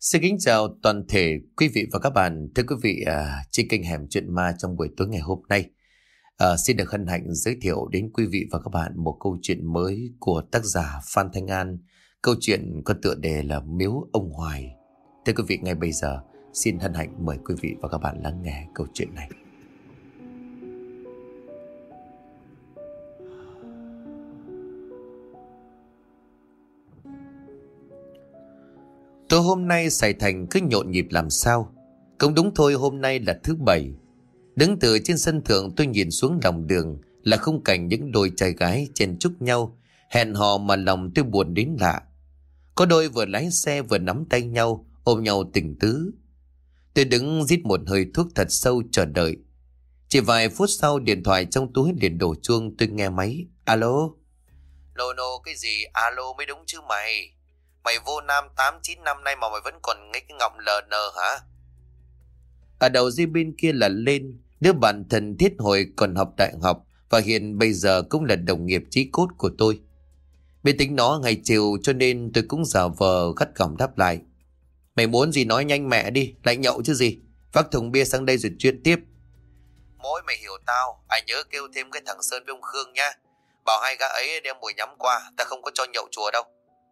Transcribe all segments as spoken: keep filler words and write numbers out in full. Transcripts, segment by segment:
Xin kính chào toàn thể quý vị và các bạn. Thưa quý vị, à, trên kênh Hẻm Chuyện Ma trong buổi tối ngày hôm nay, à, xin được hân hạnh giới thiệu đến quý vị và các bạn một câu chuyện mới của tác giả Phan Thanh An. Câu chuyện có tựa đề là Miếu Ông Hoài. Thưa quý vị, ngay bây giờ xin hân hạnh mời quý vị và các bạn lắng nghe câu chuyện này. Tối hôm nay Sài Thành cứ nhộn nhịp làm sao. Cũng đúng thôi, hôm nay là thứ bảy. Đứng từ trên sân thượng tôi nhìn xuống lòng đường là khung cảnh những đôi trai gái chen chúc nhau, hẹn hò mà lòng tôi buồn đến lạ. Có đôi vừa lái xe vừa nắm tay nhau, ôm nhau tình tứ. Tôi đứng rít một hơi thuốc thật sâu chờ đợi. Chỉ vài phút sau điện thoại trong túi liền đổ chuông, tôi nghe máy. Alo? Nô nô cái gì? Alo mới đúng chứ mày. Mày vô Nam tám chín năm nay mà mày vẫn còn nghe cái ngọng lờ nờ hả? Ở đầu dây bên kia là Lên, đứa bạn thân thiết hồi còn học đại học và hiện bây giờ cũng là đồng nghiệp chí cốt của tôi. Biết tính nó ngày chiều cho nên tôi cũng giả vờ gắt gỏng đáp lại. Mày muốn gì nói nhanh mẹ đi, lại nhậu chứ gì. Vác thùng bia sang đây rồi chuyện tiếp. Mỗi mày hiểu tao, ai nhớ kêu thêm cái thằng Sơn với ông Khương nha. Bảo hai gã ấy đem mùi nhắm qua, ta không có cho nhậu chùa đâu.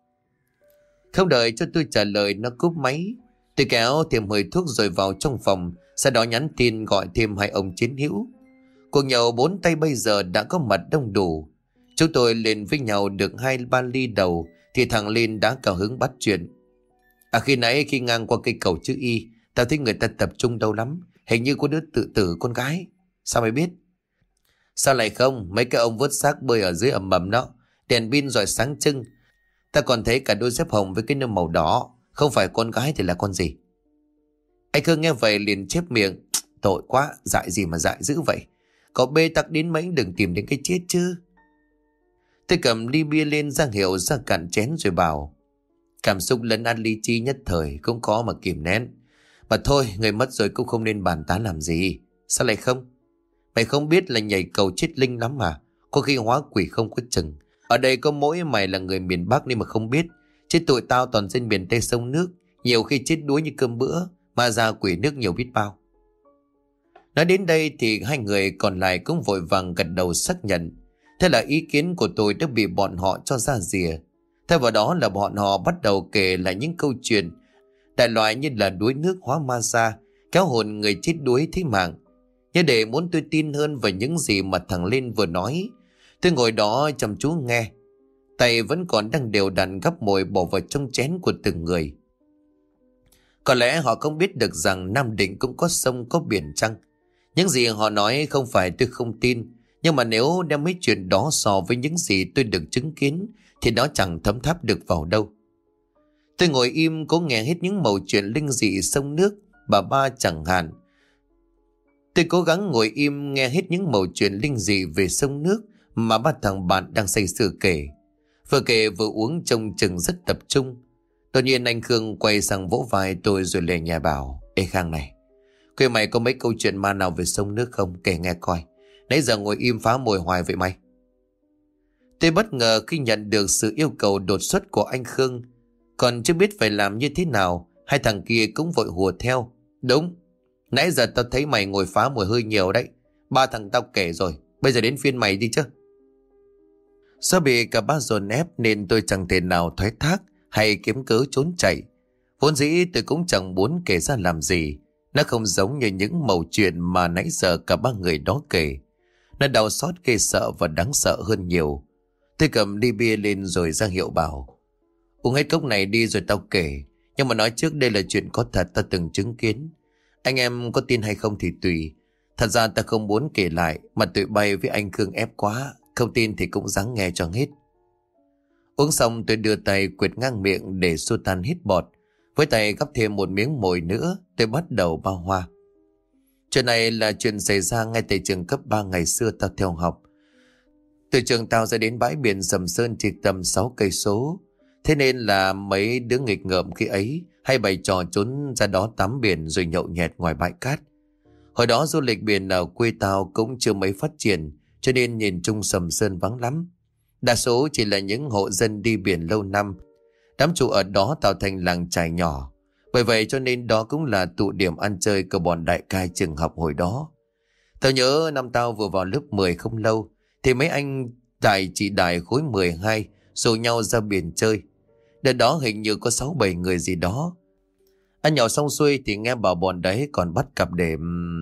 Không đợi cho tôi trả lời, nó cúp máy. Tôi kéo thêm hơi thuốc rồi vào trong phòng, sau đó nhắn tin gọi thêm hai ông chiến hữu. Cuộc nhậu bốn tay bây giờ đã có mặt đông đủ. Chúng tôi lên với nhau được hai ba ly đầu thì thằng Lên đã cao hứng bắt chuyện. À khi nãy khi ngang qua cây cầu chữ Y, tao thấy người ta tập trung đâu lắm. Hình như có đứa tự tử con gái. Sao mày biết? Sao lại không? Mấy cái ông vớt xác bơi ở dưới ầm ầm đó, đèn pin rồi sáng trưng. Ta còn thấy cả đôi dép hồng với cái nơ màu đỏ. Không phải con gái thì là con gì? Anh Khương nghe vậy liền chép miệng. Tội quá, dại gì mà dại dữ vậy? Có bê tắc đến mấy đừng tìm đến cái chết chứ. Tôi cầm ly bia lên ra hiệu ra cạn chén rồi bảo. Cảm xúc lấn át lý trí nhất thời cũng có mà kìm nén. Mà thôi, người mất rồi cũng không nên bàn tán làm gì. Sao lại không? Mày không biết là nhảy cầu chết linh lắm mà. Có khi hóa quỷ không có chừng. Ở đây có mỗi mày là người miền Bắc nên mà không biết. Chứ tụi tao toàn dân miền Tây sông nước, nhiều khi chết đuối như cơm bữa, mà ra quỷ nước nhiều biết bao. Nói đến đây thì hai người còn lại cũng vội vàng gật đầu xác nhận. Thế là ý kiến của tôi đã bị bọn họ cho ra rìa. Thay vào đó là bọn họ bắt đầu kể lại những câu chuyện đại loại như là đuối nước hóa ma ra, kéo hồn người chết đuối thế mạng. Nhưng để muốn tôi tin hơn vào những gì mà thằng Lên vừa nói, tôi ngồi đó chăm chú nghe. Tay vẫn còn đang đều đặn gắp mồi bỏ vào trong chén của từng người. Có lẽ họ không biết được rằng Nam Định cũng có sông có biển chăng. Những gì họ nói không phải tôi không tin, nhưng mà nếu đem mấy chuyện đó so với những gì tôi được chứng kiến thì nó chẳng thấm tháp được vào đâu. Tôi ngồi im cố nghe hết những mẩu chuyện linh dị sông nước, bà ba chẳng hạn. Tôi cố gắng ngồi im nghe hết những mẩu chuyện linh dị về sông nước mà ba thằng bạn đang say sưa kể. Vừa kể vừa uống trông chừng rất tập trung. Đột nhiên anh Khương quay sang vỗ vai tôi rồi lề nhà bảo. Ê Khang này, quê mày có mấy câu chuyện ma nào về sông nước không? Kể nghe coi. Nãy giờ ngồi im phá mồi hoài vậy mày. Tôi bất ngờ khi nhận được sự yêu cầu đột xuất của anh Khương. Còn chưa biết phải làm như thế nào, hai thằng kia cũng vội hùa theo. Đúng, nãy giờ tao thấy mày ngồi phá mồi hơi nhiều đấy. Ba thằng tao kể rồi, bây giờ đến phiên mày đi chứ. Do bị cả ba dồn ép nên tôi chẳng thể nào thoái thác hay kiếm cớ trốn chạy. Vốn dĩ tôi cũng chẳng muốn kể ra làm gì. Nó không giống như những mẩu chuyện mà nãy giờ cả ba người đó kể. Nó đau xót ghê sợ và đáng sợ hơn nhiều. Tôi cầm ly bia lên rồi ra hiệu bảo. Uống hết cốc này đi rồi tao kể. Nhưng mà nói trước đây là chuyện có thật ta từng chứng kiến. Anh em có tin hay không thì tùy. Thật ra ta không muốn kể lại mà tụi bay với anh Khương ép quá. Không tin thì cũng ráng nghe cho hết. Uống xong tôi đưa tay quệt ngang miệng để xua tan hít bọt. Với tay gắp thêm một miếng mồi nữa, tôi bắt đầu bao hoa. Chuyện này là chuyện xảy ra ngay tại trường cấp ba ngày xưa tao theo học. Từ trường tao ra đến bãi biển Sầm Sơn chỉ tầm sáu cây số. Thế nên là mấy đứa nghịch ngợm khi ấy hay bày trò trốn ra đó tắm biển rồi nhậu nhẹt ngoài bãi cát. Hồi đó du lịch biển ở quê tao cũng chưa mấy phát triển, cho nên nhìn chung Sầm Sơn vắng lắm. Đa số chỉ là những hộ dân đi biển lâu năm. Đám trụ ở đó tạo thành làng chài nhỏ. Bởi vậy cho nên đó cũng là tụ điểm ăn chơi của bọn đại cai trường học hồi đó. Tao nhớ năm tao vừa vào lớp mười không lâu thì mấy anh đại chị đại khối mười hai rủ nhau ra biển chơi. Đợt đó hình như có sáu bảy người gì đó. Ăn nhậu xong xuôi thì nghe bảo bọn đấy còn bắt cặp để...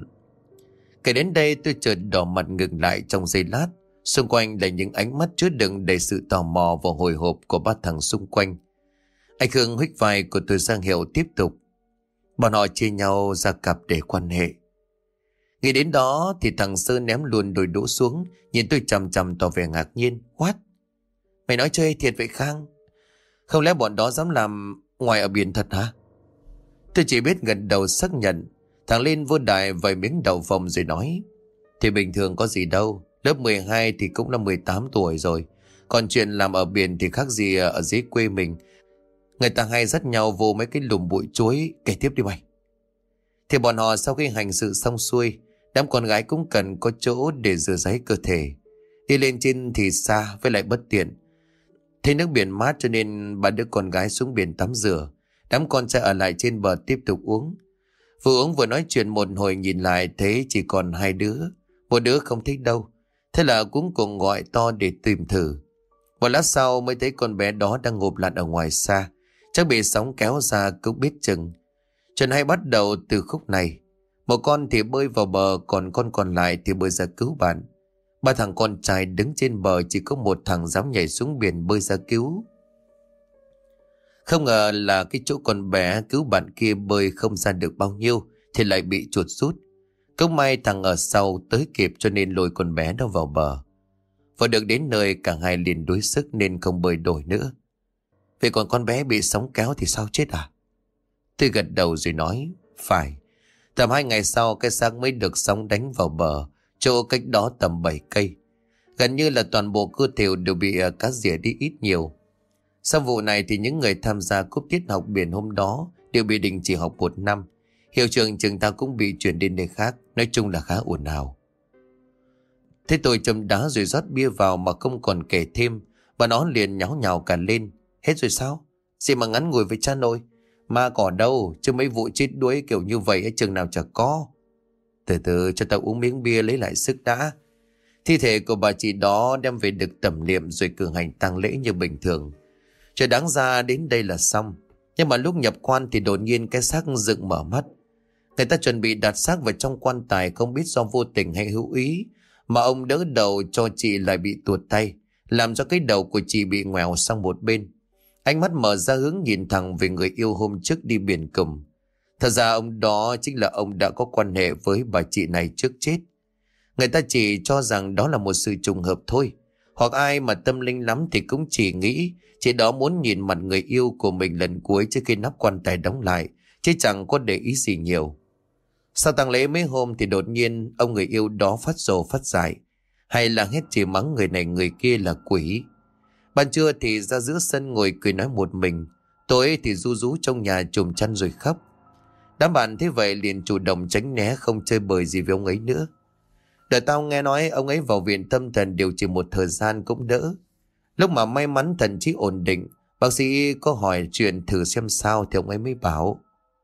Kể đến đây tôi chợt đỏ mặt ngừng lại trong giây lát. Xung quanh là những ánh mắt chứa đựng đầy sự tò mò và hồi hộp của ba thằng xung quanh. Anh Khương huých vai của tôi sang hiệu tiếp tục. Bọn họ chia nhau ra cặp để quan hệ. Nghĩ đến đó thì thằng Sơ ném luôn đôi đũa xuống, nhìn tôi chằm chằm tỏ vẻ ngạc nhiên. What? Mày nói chơi thiệt vậy Khang? Không lẽ bọn đó dám làm ngoài ở biển thật hả? Tôi chỉ biết gật đầu xác nhận. Thằng Lên vô đại vài miếng đậu phộng rồi nói. Thì bình thường có gì đâu. Lớp mười hai thì cũng là mười tám tuổi rồi. Còn chuyện làm ở biển thì khác gì ở dưới quê mình. Người ta hay dắt nhau vô mấy cái lùm bụi chuối. Kể tiếp đi mày. Thì bọn họ sau khi hành sự xong xuôi, đám con gái cũng cần có chỗ để rửa ráy cơ thể. Đi lên trên thì xa với lại bất tiện. Thấy nước biển mát cho nên ba đứa con gái xuống biển tắm rửa. Đám con trai ở lại trên bờ tiếp tục uống. Vừa uống vừa nói chuyện một hồi nhìn lại thấy chỉ còn hai đứa. Một đứa không thích đâu. Thế là cũng cùng gọi to để tìm thử. Một lát sau mới thấy con bé đó đang ngụp lặn ở ngoài xa. Chắc bị sóng kéo ra cũng biết chừng. Chuyện hay bắt đầu từ khúc này. Một con thì bơi vào bờ, còn con còn lại thì bơi ra cứu bạn. Ba thằng con trai đứng trên bờ, chỉ có một thằng dám nhảy xuống biển bơi ra cứu. Không ngờ là cái chỗ con bé cứu bạn kia bơi không ra được bao nhiêu thì lại bị chuột rút. Cũng may thằng ở sau tới kịp cho nên lôi con bé đó vào bờ. Vừa được đến nơi cả hai liền đuối sức nên không bơi nổi nữa. Vậy còn con bé bị sóng kéo thì sao chết à? Tôi gật đầu rồi nói, phải. Tầm hai ngày sau cái xác mới được sóng đánh vào bờ, chỗ cách đó tầm bảy cây. Gần như là toàn bộ cơ thể đều bị cá rỉa đi ít nhiều. Sau vụ này thì những người tham gia cúp tiết học biển hôm đó đều bị đình chỉ học một năm. Hiệu trưởng trường ta cũng bị chuyển đến nơi khác, nói chung là khá ồn ào. Thế tôi châm đá rồi rót bia vào mà không còn kể thêm, và nó liền nháo nhào cả lên. Hết rồi sao? Gì mà ngắn ngủi với cha nội? Mà cỏ đâu, chứ mấy vụ chết đuối kiểu như vậy ở trường nào chả có. Từ từ cho tao uống miếng bia lấy lại sức đã. Thi thể của bà chị đó đem về được tẩm liệm rồi cử hành tang lễ như bình thường. Trời đáng ra đến đây là xong. Nhưng mà lúc nhập quan thì đột nhiên cái xác dựng mở mắt. Người ta chuẩn bị đặt xác vào trong quan tài, không biết do vô tình hay hữu ý mà ông đỡ đầu cho chị lại bị tuột tay, làm cho cái đầu của chị bị ngoèo sang một bên. Ánh mắt mở ra hướng nhìn thẳng về người yêu hôm trước đi biển cùng. Thật ra ông đó chính là ông đã có quan hệ với bà chị này trước chết. Người ta chỉ cho rằng đó là một sự trùng hợp thôi. Hoặc ai mà tâm linh lắm thì cũng chỉ nghĩ chị đó muốn nhìn mặt người yêu của mình lần cuối trước khi nắp quan tài đóng lại, chứ chẳng có để ý gì nhiều. Sau tang lễ mấy hôm thì đột nhiên ông người yêu đó phát rồ phát dại, hay là hết chỉ mắng người này người kia là quỷ. Ban trưa thì ra giữa sân ngồi cười nói một mình, tối thì ru rú trong nhà chùm chăn rồi khóc. Đám bạn thế vậy liền chủ động tránh né, không chơi bời gì với ông ấy nữa. Đợi tao nghe nói ông ấy vào viện tâm thần điều trị một thời gian cũng đỡ. Lúc mà may mắn thần trí ổn định, bác sĩ có hỏi chuyện thử xem sao thì ông ấy mới bảo.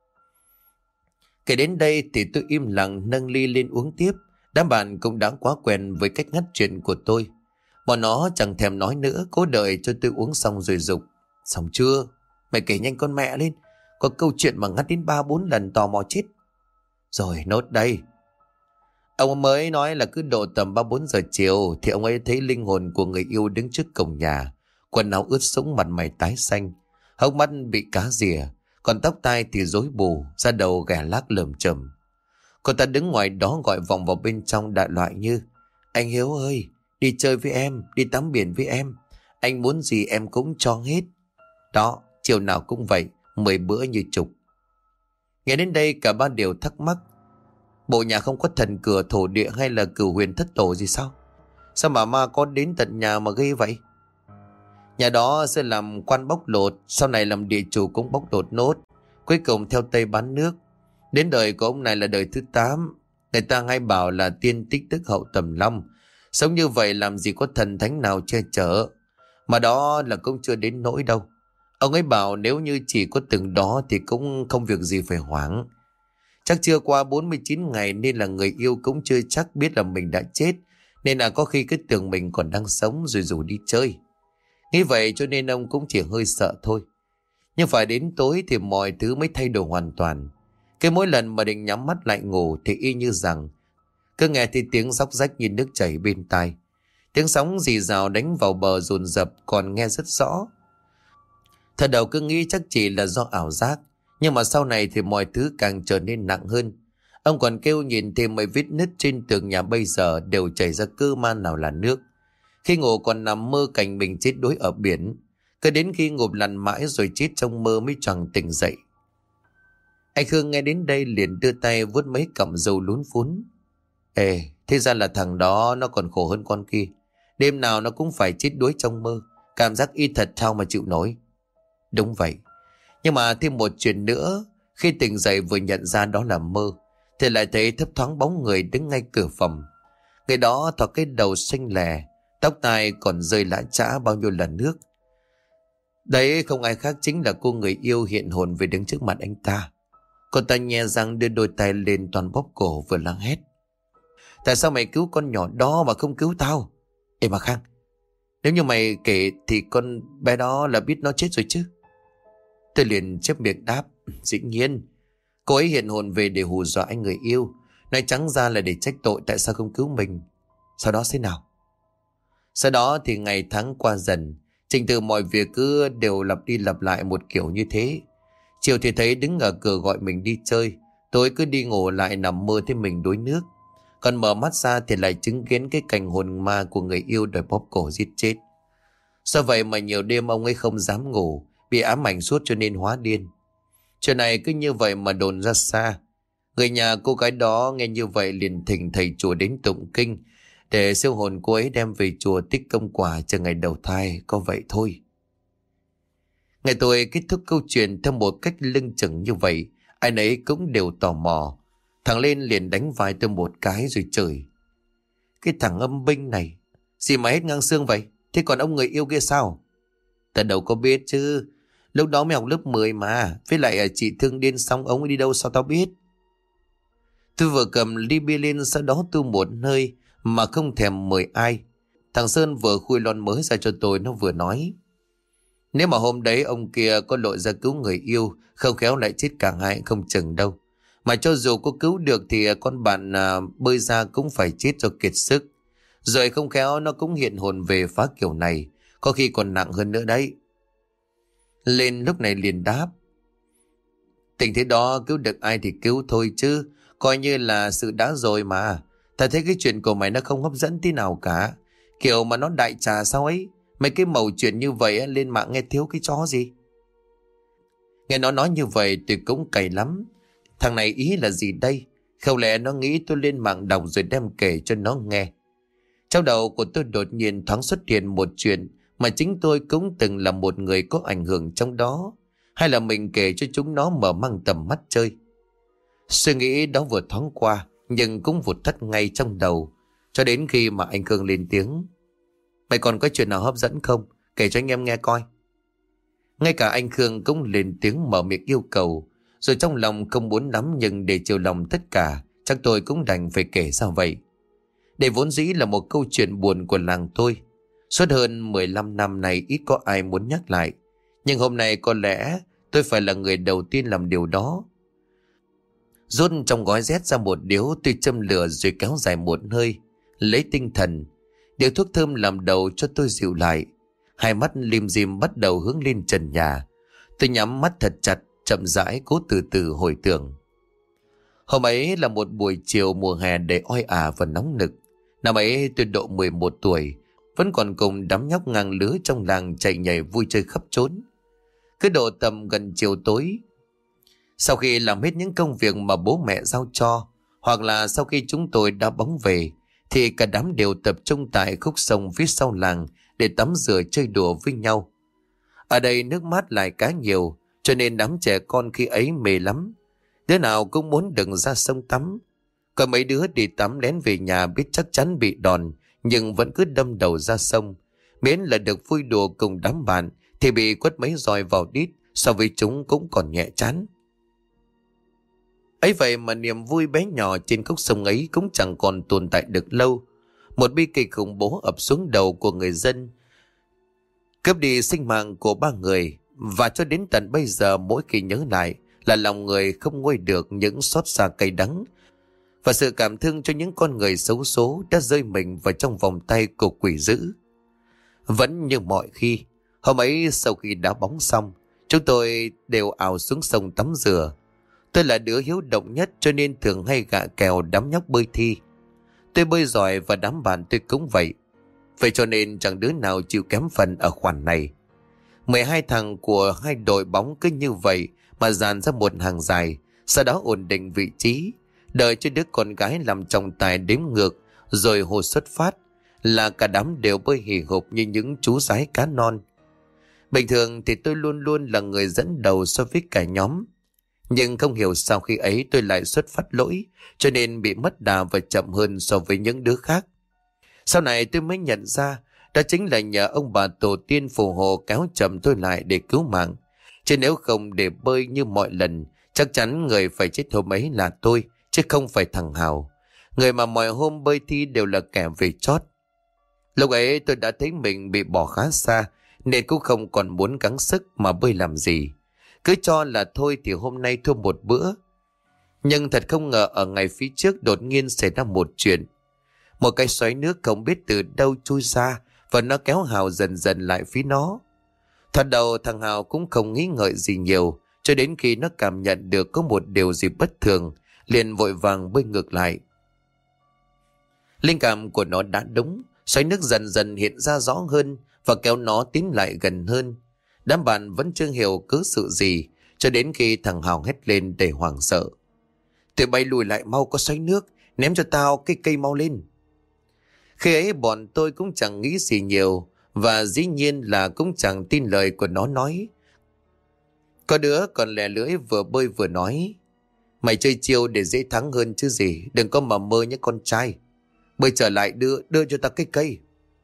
Kể đến đây thì tôi im lặng nâng ly lên uống tiếp. Đám bạn cũng đã quá quen với cách ngắt chuyện của tôi. Bọn nó chẳng thèm nói nữa, cố đợi cho tôi uống xong rồi dục. Xong chưa? Mày kể nhanh con mẹ lên. Có câu chuyện mà ngắt đến ba bốn lần tò mò chết. Rồi nốt đây. Ông mới nói là cứ độ tầm ba bốn giờ chiều thì ông ấy thấy linh hồn của người yêu đứng trước cổng nhà. Quần áo ướt sũng, mặt mày tái xanh, hốc mắt bị cá rỉa, còn tóc tai thì rối bù, da đầu ghẻ lác lởm chởm. Cô ta đứng ngoài đó gọi vòng vào bên trong đại loại như: Anh Hiếu ơi, đi chơi với em, đi tắm biển với em, anh muốn gì em cũng cho hết. Đó, chiều nào cũng vậy, mười bữa như trục. Nghe đến đây cả ba đều thắc mắc. Bộ nhà không có thần cửa thổ địa hay là cửu huyền thất tổ gì sao? Sao mà ma có đến tận nhà mà gây vậy? Nhà đó sẽ làm quan bóc lột, sau này làm địa chủ cũng bóc lột nốt, cuối cùng theo Tây bán nước. Đến đời của ông này là đời thứ tám. Người ta hay bảo là tiên tích đức hậu tầm long. Sống như vậy làm gì có thần thánh nào che chở. Mà đó là cũng chưa đến nỗi đâu. Ông ấy bảo nếu như chỉ có từng đó thì cũng không việc gì phải hoảng. Chắc chưa qua bốn mươi chín ngày nên là người yêu cũng chưa chắc biết là mình đã chết, nên là có khi cứ tưởng mình còn đang sống rồi rủ đi chơi. Nghĩ vậy cho nên ông cũng chỉ hơi sợ thôi. Nhưng phải đến tối thì mọi thứ mới thay đổi hoàn toàn. Cái mỗi lần mà định nhắm mắt lại ngủ thì y như rằng cứ nghe thì tiếng róc rách như nước chảy bên tai. Tiếng sóng rì rào đánh vào bờ dồn dập còn nghe rất rõ. Thật đầu cứ nghĩ chắc chỉ là do ảo giác, nhưng mà sau này thì mọi thứ càng trở nên nặng hơn. Ông còn kêu nhìn thêm mấy vết nứt trên tường nhà bây giờ đều chảy ra cơ man nào là nước. Khi ngủ còn nằm mơ cảnh mình chết đuối ở biển. Cứ đến khi ngụp lăn mãi rồi chết trong mơ mới choàng tỉnh dậy. Anh Khương nghe đến đây liền đưa tay vuốt mấy cọng râu lún phún. Ê, thế ra là thằng đó nó còn khổ hơn con kia. Đêm nào nó cũng phải chết đuối trong mơ. Cảm giác y thật sao mà chịu nổi. Đúng vậy. Nhưng mà thêm một chuyện nữa. Khi tỉnh dậy vừa nhận ra đó là mơ thì lại thấy thấp thoáng bóng người đứng ngay cửa phòng. Người đó thò cái đầu xanh lè, tóc tai còn rơi lã chã bao nhiêu là nước. Đấy không ai khác chính là cô người yêu hiện hồn về đứng trước mặt anh ta. Cô ta nhè răng đưa đôi tay lên toàn bóp cổ vừa lắng hét. Tại sao mày cứu con nhỏ đó mà không cứu tao? Ê mà Khang, nếu như mày kể thì con bé đó là biết nó chết rồi chứ? Tôi liền chép miệng đáp. Dĩ nhiên. Cô ấy hiện hồn về để hù dọa anh người yêu. Nói trắng ra là để trách tội tại sao không cứu mình. Sau đó thế nào? Sau đó thì ngày tháng qua dần. Trình tự mọi việc cứ đều lặp đi lặp lại một kiểu như thế. Chiều thì thấy đứng ở cửa gọi mình đi chơi. Tối cứ đi ngủ lại nằm mơ thấy mình đuối nước. Còn mở mắt ra thì lại chứng kiến cái cảnh hồn ma của người yêu đòi bóp cổ giết chết. Do vậy mà nhiều đêm ông ấy không dám ngủ, bị ám ảnh suốt cho nên hóa điên. Chuyện này cứ như vậy mà đồn ra xa. Người nhà cô gái đó nghe như vậy liền thỉnh thầy chùa đến tụng kinh để siêu hồn cô ấy đem về chùa tích công quả cho ngày đầu thai, có vậy thôi. Ngày tôi kết thúc câu chuyện theo một cách lưng chừng như vậy, ai nấy cũng đều tò mò. Thằng lên liền đánh vai tôi một cái rồi chửi. Cái thằng âm binh này, gì mà hết ngang xương vậy? Thế còn ông người yêu kia sao? Ta đâu có biết chứ. Lúc đó mới học lớp mười mà. Với lại chị thương điên xong ông ấy đi đâu sao tao biết? Tôi vừa cầm ly bia lên sau đó tu một hơi mà không thèm mời ai. Thằng Sơn vừa khui lon mới ra cho tôi, nó vừa nói. Nếu mà hôm đấy ông kia có lội ra cứu người yêu, không khéo lại chết cả hai không chừng đâu. Mà cho dù có cứu được thì con bạn à, bơi ra cũng phải chết do kiệt sức. Rồi không khéo nó cũng hiện hồn về phá kiểu này, có khi còn nặng hơn nữa đấy. Lên lúc này liền đáp. Tình thế đó cứu được ai thì cứu thôi chứ, coi như là sự đã rồi mà. Ta thấy cái chuyện của mày nó không hấp dẫn tí nào cả. Kiểu mà nó đại trà sao ấy. Mấy cái mẩu chuyện như vậy lên mạng nghe thiếu cái chó gì. Nghe nó nói như vậy tôi cũng cày lắm. Thằng này ý là gì đây? Không lẽ nó nghĩ tôi lên mạng đọc rồi đem kể cho nó nghe? Trong đầu của tôi đột nhiên thoáng xuất hiện một chuyện mà chính tôi cũng từng là một người có ảnh hưởng trong đó. Hay là mình kể cho chúng nó mở mang tầm mắt chơi? Suy nghĩ đó vừa thoáng qua nhưng cũng vụt tắt ngay trong đầu. Cho đến khi mà anh Khương lên tiếng. Mày còn có chuyện nào hấp dẫn không? Kể cho anh em nghe coi. Ngay cả anh Khương cũng lên tiếng mở miệng yêu cầu. Rồi trong lòng không muốn lắm nhưng để chiều lòng tất cả, chắc tôi cũng đành phải kể sao vậy. Đây vốn dĩ là một câu chuyện buồn của làng tôi. Suốt hơn mười lăm năm này ít có ai muốn nhắc lại. Nhưng hôm nay có lẽ tôi phải là người đầu tiên làm điều đó. Rút trong gói rét ra một điếu, tôi châm lửa rồi kéo dài một hơi, lấy tinh thần. Điếu thuốc thơm làm đầu cho tôi dịu lại. Hai mắt lim dim bắt đầu hướng lên trần nhà. Tôi nhắm mắt thật chặt, chậm rãi cố từ từ hồi tưởng. Hôm ấy là một buổi chiều mùa hè đầy oi ả và nóng nực. Năm ấy tôi độ mười một tuổi, vẫn còn cùng đám nhóc ngang lứa trong làng chạy nhảy vui chơi khắp trốn. Cứ độ tầm gần chiều tối, sau khi làm hết những công việc mà bố mẹ giao cho, hoặc là sau khi chúng tôi đá bóng về, thì cả đám đều tập trung tại khúc sông phía sau làng để tắm rửa chơi đùa với nhau. Ở đây nước mát lại cá nhiều, cho nên đám trẻ con khi ấy mê lắm. Đứa nào cũng muốn đừng ra sông tắm. Có mấy đứa đi tắm lén về nhà biết chắc chắn bị đòn, nhưng vẫn cứ đâm đầu ra sông. Miễn là được vui đùa cùng đám bạn thì bị quất mấy roi vào đít, so với chúng cũng còn nhẹ chán. Ấy vậy mà niềm vui bé nhỏ trên khúc sông ấy cũng chẳng còn tồn tại được lâu. Một bi kịch khủng bố ập xuống đầu của người dân, cướp đi sinh mạng của ba người, và cho đến tận bây giờ mỗi khi nhớ lại là lòng người không nguôi được những xót xa cay đắng và sự cảm thương cho những con người xấu số đã rơi mình vào trong vòng tay của quỷ dữ. Vẫn như mọi khi, hôm ấy sau khi đá bóng xong, chúng tôi đều ào xuống sông tắm rửa. Tôi là đứa hiếu động nhất cho nên thường hay gạ kèo đám nhóc bơi thi. Tôi bơi giỏi và đám bạn tôi cũng vậy. Vậy cho nên chẳng đứa nào chịu kém phần ở khoản này. mười hai thằng của hai đội bóng cứ như vậy mà dàn ra một hàng dài, sau đó ổn định vị trí, đợi cho đứa con gái làm trọng tài đếm ngược, rồi hồ xuất phát là cả đám đều bơi hì hục như những chú sái cá non. Bình thường thì tôi luôn luôn là người dẫn đầu so với cả nhóm, nhưng không hiểu sao khi ấy tôi lại xuất phát lỗi, cho nên bị mất đà và chậm hơn so với những đứa khác. Sau này tôi mới nhận ra đó chính là nhờ ông bà tổ tiên phù hộ kéo chậm tôi lại để cứu mạng. Chứ nếu không để bơi như mọi lần, chắc chắn người phải chết hôm ấy là tôi, chứ không phải thằng Hào, người mà mọi hôm bơi thi đều là kẻ về chót. Lúc ấy tôi đã thấy mình bị bỏ khá xa, nên cũng không còn muốn gắng sức mà bơi làm gì. Cứ cho là thôi thì hôm nay thua một bữa. Nhưng thật không ngờ ở ngày phía trước đột nhiên xảy ra một chuyện. Một cái xoáy nước không biết từ đâu chui ra và nó kéo Hào dần dần lại phía nó. Thoạt đầu thằng Hào cũng không nghĩ ngợi gì nhiều, cho đến khi nó cảm nhận được có một điều gì bất thường, liền vội vàng bơi ngược lại. Linh cảm của nó đã đúng, xoáy nước dần dần hiện ra rõ hơn và kéo nó tiến lại gần hơn. Đám bạn vẫn chưa hiểu cứ sự gì, cho đến khi thằng Hào hét lên đầy hoảng sợ: "Tụi bay lùi lại mau, có xoáy nước, ném cho tao cái cây mau lên." Khi ấy bọn tôi cũng chẳng nghĩ gì nhiều, và dĩ nhiên là cũng chẳng tin lời của nó nói. Có đứa còn lè lưỡi vừa bơi vừa nói: "Mày chơi chiêu để dễ thắng hơn chứ gì, đừng có mà mơ nhé con trai. Bơi trở lại đưa, đưa cho ta cái cây."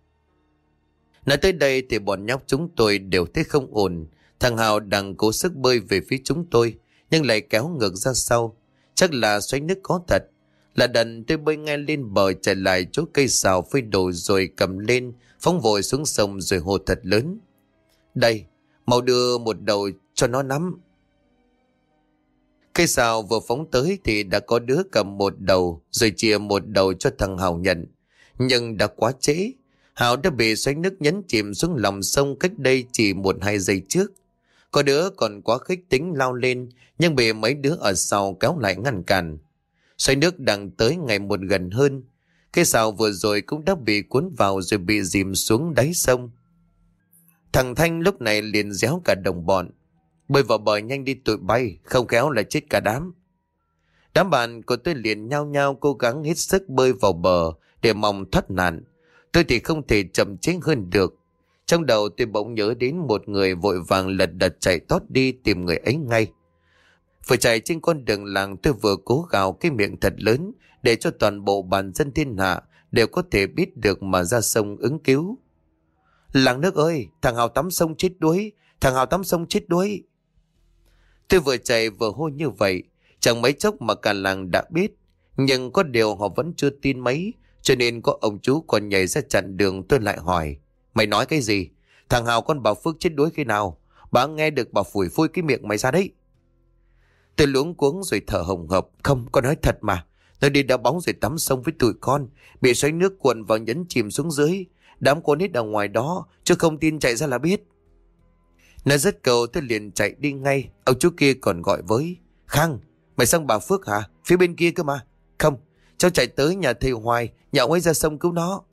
Nói tới đây thì bọn nhóc chúng tôi đều thấy không ổn. Thằng Hào đang cố sức bơi về phía chúng tôi, nhưng lại kéo ngược ra sau. Chắc là xoáy nước có thật. Là đần tôi bơi ngay lên bờ chạy lại chỗ cây sào phơi đồ, rồi cầm lên phóng vội xuống sông rồi hô thật lớn: "Đây, mau đưa một đầu cho nó nắm." Cây sào vừa phóng tới thì đã có đứa cầm một đầu rồi chia một đầu cho thằng Hào nhận. Nhưng đã quá trễ, Hào đã bị xoáy nước nhấn chìm xuống lòng sông cách đây chỉ một hai giây trước. Có đứa còn quá khích tính lao lên, nhưng bị mấy đứa ở sau kéo lại ngăn cản. Xoáy nước đang tới ngày một gần hơn. Cây sào vừa rồi cũng đã bị cuốn vào rồi bị dìm xuống đáy sông. Thằng Thanh lúc này liền réo cả đồng bọn: "Bơi vào bờ nhanh đi tụi bay, không khéo là chết cả đám." Đám bạn của tôi liền nhao nhao cố gắng hết sức bơi vào bờ để mong thoát nạn. Tôi thì không thể chậm chế hơn được. Trong đầu tôi bỗng nhớ đến một người vội vàng lật đật chạy tót đi tìm người ấy ngay. Vừa chạy trên con đường làng, tôi vừa cố gào cái miệng thật lớn để cho toàn bộ bản dân thiên hạ đều có thể biết được mà ra sông ứng cứu: "Làng nước ơi, thằng Hào tắm sông chết đuối, thằng Hào tắm sông chết đuối." Tôi vừa chạy vừa hô như vậy, chẳng mấy chốc mà cả làng đã biết. Nhưng có điều họ vẫn chưa tin mấy, cho nên có ông chú còn nhảy ra chặn đường. Tôi lại hỏi: "Mày nói cái gì? Thằng Hào con bà Phước chết đuối khi nào? Bà nghe được bà phủi phui cái miệng mày ra đấy." Tôi luống cuống rồi thở hồng hộc: "Không, con nói thật mà. Tôi đi đá bóng rồi tắm sông với tụi con, bị xoáy nước cuộn vào nhấn chìm xuống dưới. Đám con nít ở ngoài đó, chứ không tin chạy ra là biết." Nói dứt câu tôi liền chạy đi ngay. Ông chú kia còn gọi với: "Khang, mày sang bà Phước hả? Phía bên kia cơ mà." "Không, cháu chạy tới nhà thầy Hoài, nhà ông ấy ra sông cứu nó."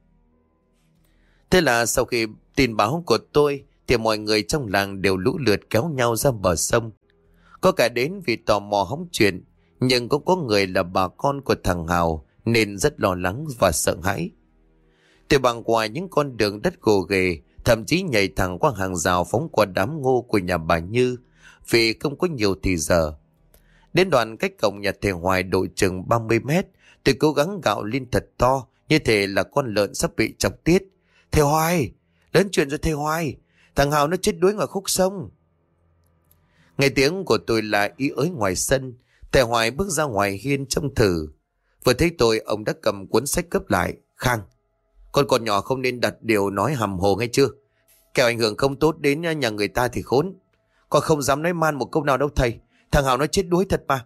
Thế là sau khi tin báo của tôi thì mọi người trong làng đều lũ lượt kéo nhau ra bờ sông. Có cả đến vì tò mò hóng chuyện, nhưng cũng có người là bà con của thằng Hào nên rất lo lắng và sợ hãi. Tôi băng qua những con đường đất gồ ghề, thậm chí nhảy thẳng qua hàng rào phóng qua đám ngô của nhà bà Như, vì không có nhiều thì giờ. Đến đoạn cách cổng nhà thầy Hoài độ chừng ba mươi mét, tôi cố gắng gào lên thật to, như thể là con lợn sắp bị chọc tiết: "Thầy Hoài, lớn chuyện rồi thầy Hoài, Thằng Hào nó chết đuối ngoài khúc sông. Nghe tiếng của tôi là ý ới ngoài sân, thầy Hoài bước ra ngoài hiên trông thử. Vừa thấy tôi, ông đã cầm cuốn sách gấp lại. Khang, con còn nhỏ không nên đặt điều nói hầm hồ nghe chưa? Kẻo ảnh hưởng không tốt đến nhà người ta thì khốn. Con không dám nói man một câu nào đâu thầy. Thằng Hào nó chết đuối thật mà.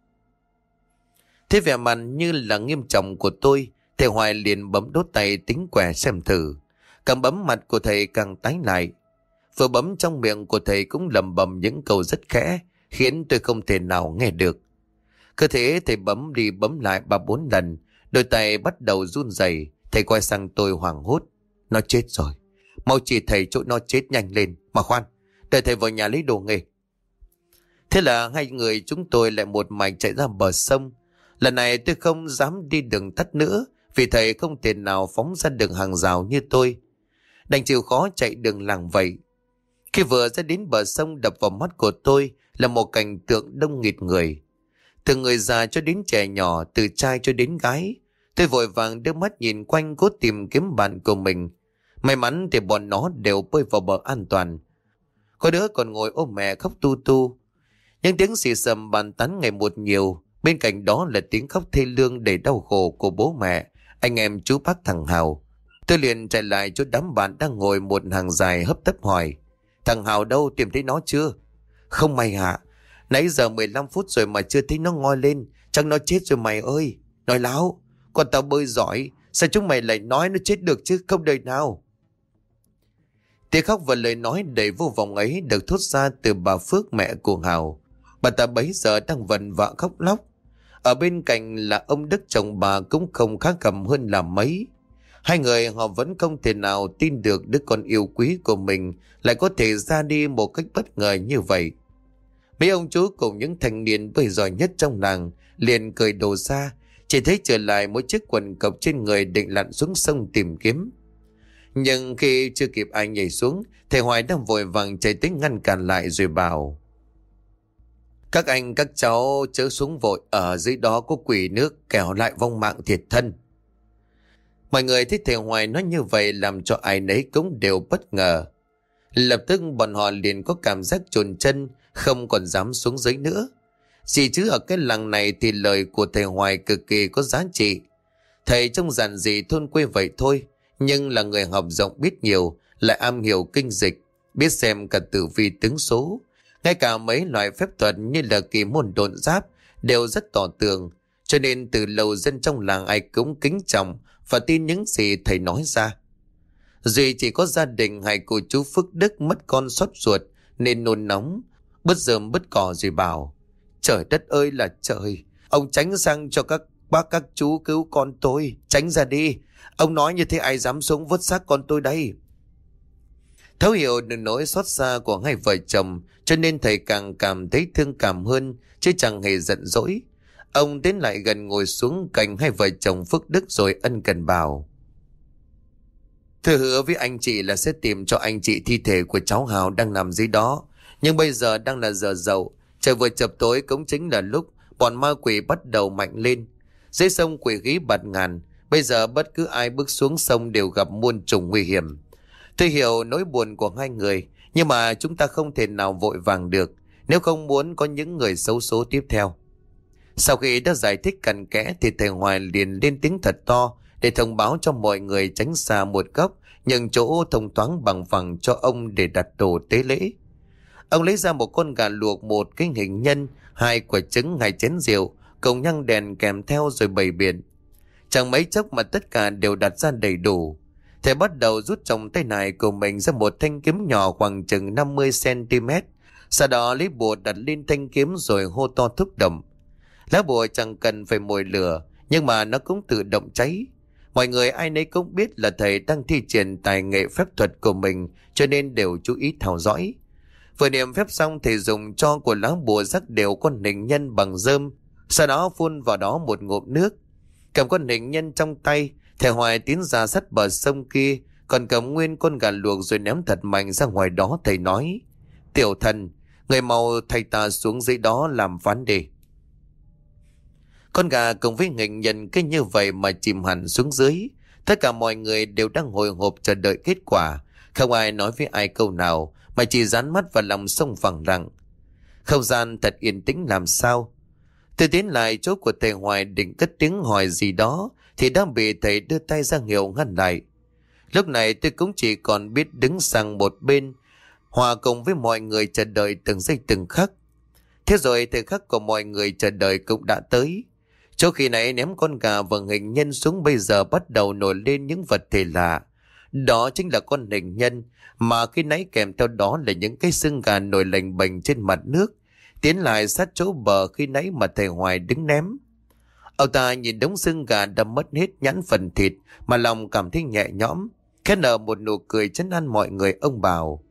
Thế vẻ mặt như là nghiêm trọng của tôi, thầy Hoài liền bấm đốt tay tính quẻ xem thử. Càng bấm mặt của thầy càng tái lại. Vừa bấm trong miệng của thầy cũng lầm bầm những câu rất khẽ, khiến tôi không thể nào nghe được. Cứ thế thầy bấm đi bấm lại ba bốn lần, đôi tay bắt đầu run rẩy. Thầy quay sang tôi hoảng hốt. Nó chết rồi. Mau chỉ thầy chỗ nó chết nhanh lên. Mà khoan, đợi thầy vào nhà lấy đồ nghề. Thế là hai người chúng tôi lại một mạch chạy ra bờ sông. Lần này tôi không dám đi đường tắt nữa, vì thầy không thể nào phóng ra đường hàng rào như tôi. Đành chịu khó chạy đường làng vậy. Khi vừa ra đến bờ sông, đập vào mắt của tôi là một cảnh tượng đông nghịt người. Từ người già cho đến trẻ nhỏ, từ trai cho đến gái. Tôi vội vàng đưa mắt nhìn quanh cố tìm kiếm bạn của mình. May mắn thì bọn nó đều bơi vào bờ an toàn. Có đứa còn ngồi ôm mẹ khóc tu tu. Những tiếng xì xầm bàn tán ngày một nhiều. Bên cạnh đó là tiếng khóc thê lương đầy đau khổ của bố mẹ, anh em chú bác thằng Hào. Tôi liền chạy lại chỗ đám bạn đang ngồi một hàng dài hấp tấp hỏi. Thằng Hào đâu, tìm thấy nó chưa? Không mày hả? Nãy giờ mười lăm phút rồi mà chưa thấy nó ngoi lên. Chắc nó chết rồi mày ơi. Nói láo, con tao bơi giỏi, sao chúng mày lại nói nó chết được chứ, không đời nào. Tiếng khóc và lời nói đầy vô vọng ấy được thốt ra từ bà Phước, mẹ của Hào. Bà ta bấy giờ đang vần vã khóc lóc. Ở bên cạnh là ông Đức chồng bà cũng không khá cầm hơn là mấy. Hai người họ vẫn không thể nào tin được đứa con yêu quý của mình lại có thể ra đi một cách bất ngờ như vậy. Mấy ông chú cùng những thanh niên bơi giỏi nhất trong làng liền cười đồ ra, chỉ thấy trở lại một chiếc quần cộc trên người định lặn xuống sông tìm kiếm. Nhưng khi chưa kịp ai nhảy xuống, thầy Hoài đang vội vàng chạy tới ngăn cản lại rồi bảo: Các anh các cháu chớ xuống vội, ở dưới đó có quỷ nước, kẻo lại vong mạng thiệt thân. Mọi người thấy thầy Hoài nói như vậy làm cho ai nấy cũng đều bất ngờ. Lập tức bọn họ liền có cảm giác chồn chân, không còn dám xuống dưới nữa. Chỉ chứ ở cái làng này thì lời của thầy Hoài cực kỳ có giá trị. Thầy trông giản dị thôn quê vậy thôi, nhưng là người học rộng biết nhiều, lại am hiểu kinh dịch, biết xem cả tử vi tướng số. Ngay cả mấy loại phép thuật như là kỳ môn độn giáp đều rất tỏ tường, cho nên từ lâu dân trong làng ai cũng kính trọng và tin những gì thầy nói ra. Duy chỉ có gia đình hai cô chú Phước Đức mất con xót ruột nên nôn nóng, bứt rơm bứt cỏ rồi bảo: Trời đất ơi là trời, ông tránh sang cho các bác các chú cứu con tôi, tránh ra đi. Ông nói như thế ai dám xuống vớt xác con tôi đây. Thấu hiểu được nỗi xót xa của hai vợ chồng, cho nên thầy càng cảm thấy thương cảm hơn, chứ chẳng hề giận dỗi. Ông tiến lại gần ngồi xuống cạnh hai vợ chồng Phước Đức rồi ân cần bảo: Thưa hứa với anh chị là sẽ tìm cho anh chị thi thể của cháu Hào đang nằm dưới đó. Nhưng bây giờ đang là giờ dậu, trời vừa chập tối cũng chính là lúc bọn ma quỷ bắt đầu mạnh lên. Dưới sông quỷ khí bạt ngàn, bây giờ bất cứ ai bước xuống sông đều gặp muôn trùng nguy hiểm. Tôi hiểu nỗi buồn của hai người, nhưng mà chúng ta không thể nào vội vàng được, nếu không muốn có những người xấu số tiếp theo. Sau khi đã giải thích cặn kẽ thì thầy Hoài liền lên tiếng thật to để thông báo cho mọi người tránh xa một góc, nhường chỗ thông thoáng bằng phẳng cho ông để đặt đồ tế lễ. Ông lấy ra một con gà luộc, một cái hình nhân, hai quả trứng, hai chén rượu, cùng nhang đèn kèm theo rồi bày biện. Chẳng mấy chốc mà tất cả đều đặt ra đầy đủ. Thầy bắt đầu rút trong tay này của mình ra một thanh kiếm nhỏ khoảng chừng năm mươi xăng ti mét. Sau đó lấy bùa đặt lên thanh kiếm rồi hô to thúc động. Lá bùa chẳng cần phải mồi lửa, nhưng mà nó cũng tự động cháy. Mọi người ai nấy cũng biết là thầy đang thi triển tài nghệ phép thuật của mình, cho nên đều chú ý theo dõi. Vừa niệm phép xong, thầy dùng tro của lá bùa rắc đều con hình nhân bằng rơm, sau đó phun vào đó một ngụm nước. Cầm con hình nhân trong tay, thầy Hoài tiến ra sát bờ sông kia, còn cầm nguyên con gà luộc rồi ném thật mạnh ra ngoài đó. Thầy nói: Tiểu thần, người mau thầy ta xuống dưới đó làm phán đề. Con gà cùng với hình nhân cứ như vậy mà chìm hẳn xuống dưới. Tất cả mọi người đều đang hồi hộp chờ đợi kết quả. Không ai nói với ai câu nào, mà chỉ dán mắt vào lòng sông phẳng lặng. Không gian thật yên tĩnh làm sao. Tôi tiến lại chỗ của thầy Hoài định cất tiếng hỏi gì đó, thì đang bị thầy đưa tay ra hiệu ngăn lại. Lúc này tôi cũng chỉ còn biết đứng sang một bên, hòa cùng với mọi người chờ đợi từng giây từng khắc. Thế rồi thời khắc của mọi người chờ đợi cũng đã tới. Chỗ khi nãy ném con gà và hình nhân xuống, bây giờ bắt đầu nổi lên những vật thể lạ. Đó chính là con hình nhân, mà khi nãy kèm theo đó là những cái xương gà nổi lềnh bềnh trên mặt nước, tiến lại sát chỗ bờ khi nãy mà thầy Hoài đứng ném. Ông ta nhìn đống xương gà đã mất hết nhãn phần thịt mà lòng cảm thấy nhẹ nhõm, khẽ nở một nụ cười trấn an mọi người. Ông bảo: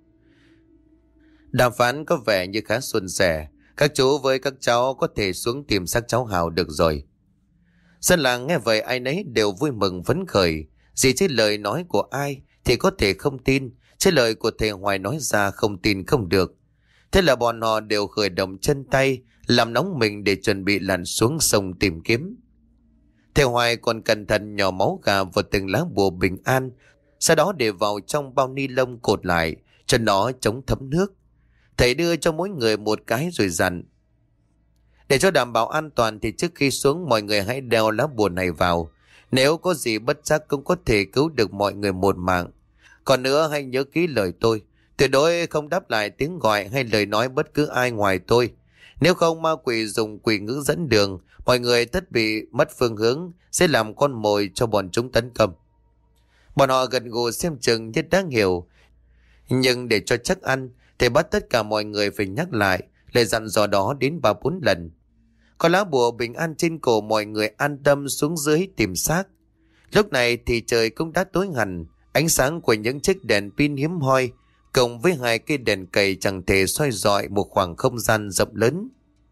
đàm phán có vẻ như khá suôn sẻ, các chú với các cháu có thể xuống tìm xác cháu Hào được rồi. Dân làng nghe vậy ai nấy đều vui mừng phấn khởi. Gì chứ lời nói của ai thì có thể không tin, chứ lời của thầy Hoài nói ra không tin không được. Thế là bọn họ đều khởi động chân tay, làm nóng mình để chuẩn bị lặn xuống sông tìm kiếm. Thầy Hoài còn cẩn thận nhỏ máu gà vào từng lá bùa bình an, sau đó để vào trong bao ni lông cột lại cho nó chống thấm nước. Thầy đưa cho mỗi người một cái rồi dặn: để cho đảm bảo an toàn thì trước khi xuống mọi người hãy đeo lá bùa này vào. Nếu có gì bất trắc cũng có thể cứu được mọi người một mạng. Còn nữa hãy nhớ kỹ lời tôi, tuyệt đối không đáp lại tiếng gọi hay lời nói bất cứ ai ngoài tôi. Nếu không ma quỷ dùng quỷ ngữ dẫn đường, mọi người tất bị mất phương hướng, sẽ làm con mồi cho bọn chúng tấn công. Bọn họ gần gù xem chừng nhất đáng hiểu, nhưng để cho chắc ăn, thầy bắt tất cả mọi người phải nhắc lại lời dặn dò đó đến ba bốn lần. Có lá bùa bình an trên cổ, mọi người an tâm xuống dưới tìm xác. Lúc này thì trời cũng đã tối hẳn, ánh sáng của những chiếc đèn pin hiếm hoi cộng với hai cây đèn cầy chẳng thể soi rọi một khoảng không gian rộng lớn.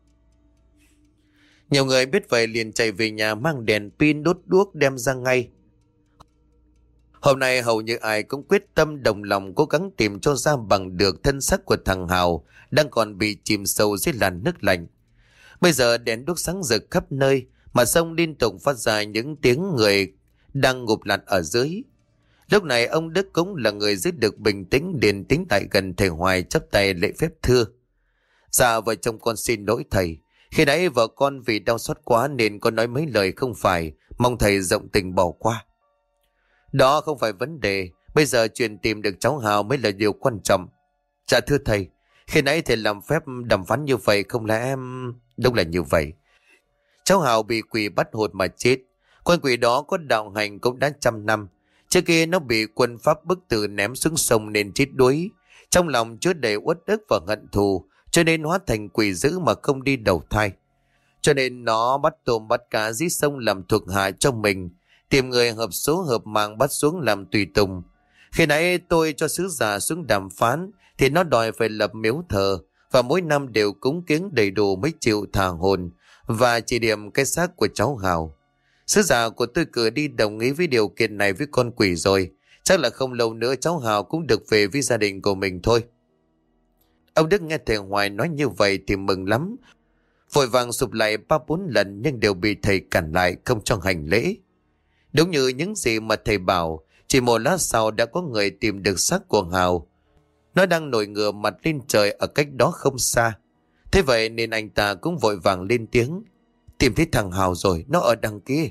Nhiều người biết vậy liền chạy về nhà mang đèn pin đốt đuốc đem ra ngay. Hôm nay hầu như ai cũng quyết tâm đồng lòng cố gắng tìm cho ra bằng được thân xác của thằng Hào đang còn bị chìm sâu dưới làn nước lạnh. Bây giờ đèn đuốc sáng rực khắp nơi, mà sông liên tục phát ra những tiếng người đang ngụp lặn ở dưới. Lúc này ông Đức cũng là người giữ được bình tĩnh, liền tiến lại gần thầy Hoài chắp tay lễ phép thưa: dạ vợ chồng con xin lỗi thầy, khi nãy vợ con vì đau xót quá nên con nói mấy lời không phải, mong thầy rộng tình bỏ qua. Đó không phải vấn đề, bây giờ chuyện tìm được cháu Hào mới là điều quan trọng. Dạ thưa thầy, khi nãy thầy làm phép đàm phán như vậy không lẽ em... Đúng là như vậy. Cháu Hào bị quỷ bắt hồn mà chết. Con quỷ đó có đạo hành cũng đã trăm năm. Trước kia nó bị quân Pháp bức tử ném xuống sông nên chết đuối. Trong lòng chứa đầy uất ức và hận thù, cho nên hóa thành quỷ dữ mà không đi đầu thai. Cho nên nó bắt tôm bắt cá dưới sông làm thuộc hạ cho mình, tìm người hợp số hợp mạng bắt xuống làm tùy tùng. Khi nãy tôi cho sứ giả xuống đàm phán thì nó đòi phải lập miếu thờ và mỗi năm đều cúng kiến đầy đủ mới chịu thả hồn và chỉ điểm cái xác của cháu Hào. Sứ giả của tôi cử đi đồng ý với điều kiện này với con quỷ rồi, chắc là không lâu nữa cháu Hào cũng được về với gia đình của mình thôi. Ông Đức nghe thầy Hoài nói như vậy thì mừng lắm, vội vàng sụp lại ba bốn lần nhưng đều bị thầy cản lại không cho hành lễ. Đúng như những gì mà thầy bảo, chỉ một lát sau đã có người tìm được xác của Hào. Nó đang nổi ngửa mặt lên trời ở cách đó không xa. Thế vậy nên anh ta cũng vội vàng lên tiếng: tìm thấy thằng Hào rồi, nó ở đằng kia.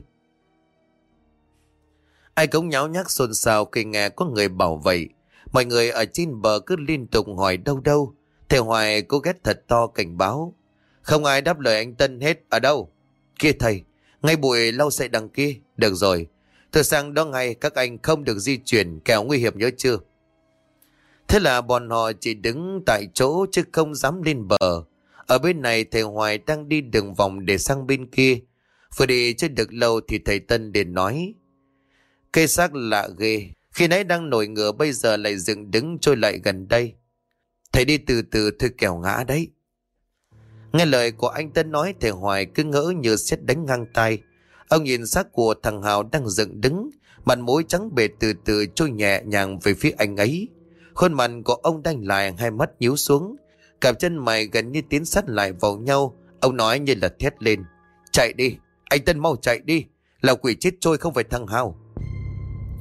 Ai cũng nháo nhác xôn xao khi nghe có người bảo vậy. Mọi người ở trên bờ cứ liên tục hỏi đâu đâu. Thầy Hoài cố ghét thật to cảnh báo: không ai đáp lời anh Tân hết. Ở đâu? Kia thầy, ngay bụi lau sậy đằng kia. Được rồi, tôi sang đó ngay, các anh không được di chuyển, kẻo nguy hiểm nhớ chưa? Thế là bọn họ chỉ đứng tại chỗ chứ không dám lên bờ. Ở bên này thầy Hoài đang đi đường vòng để sang bên kia. Vừa đi chưa được lâu thì thầy Tân liền nói: cây xác lạ ghê, khi nãy đang nổi ngửa bây giờ lại dựng đứng trôi lại gần đây. Thầy đi từ từ thôi kẻo ngã đấy. Nghe lời của anh Tân nói, thầy Hoài cứ ngỡ như sét đánh ngang tai. Ông nhìn xác của thằng Hào đang dựng đứng, mặt mũi trắng bệch từ từ trôi nhẹ nhàng về phía anh ấy. Khuôn mặt của ông đanh lại, hai mắt nhíu xuống, cặp chân mày gần như tiến sát lại vào nhau. Ông nói như là thét lên: chạy đi, anh Tân mau chạy đi, là quỷ chết trôi không phải thằng Hào.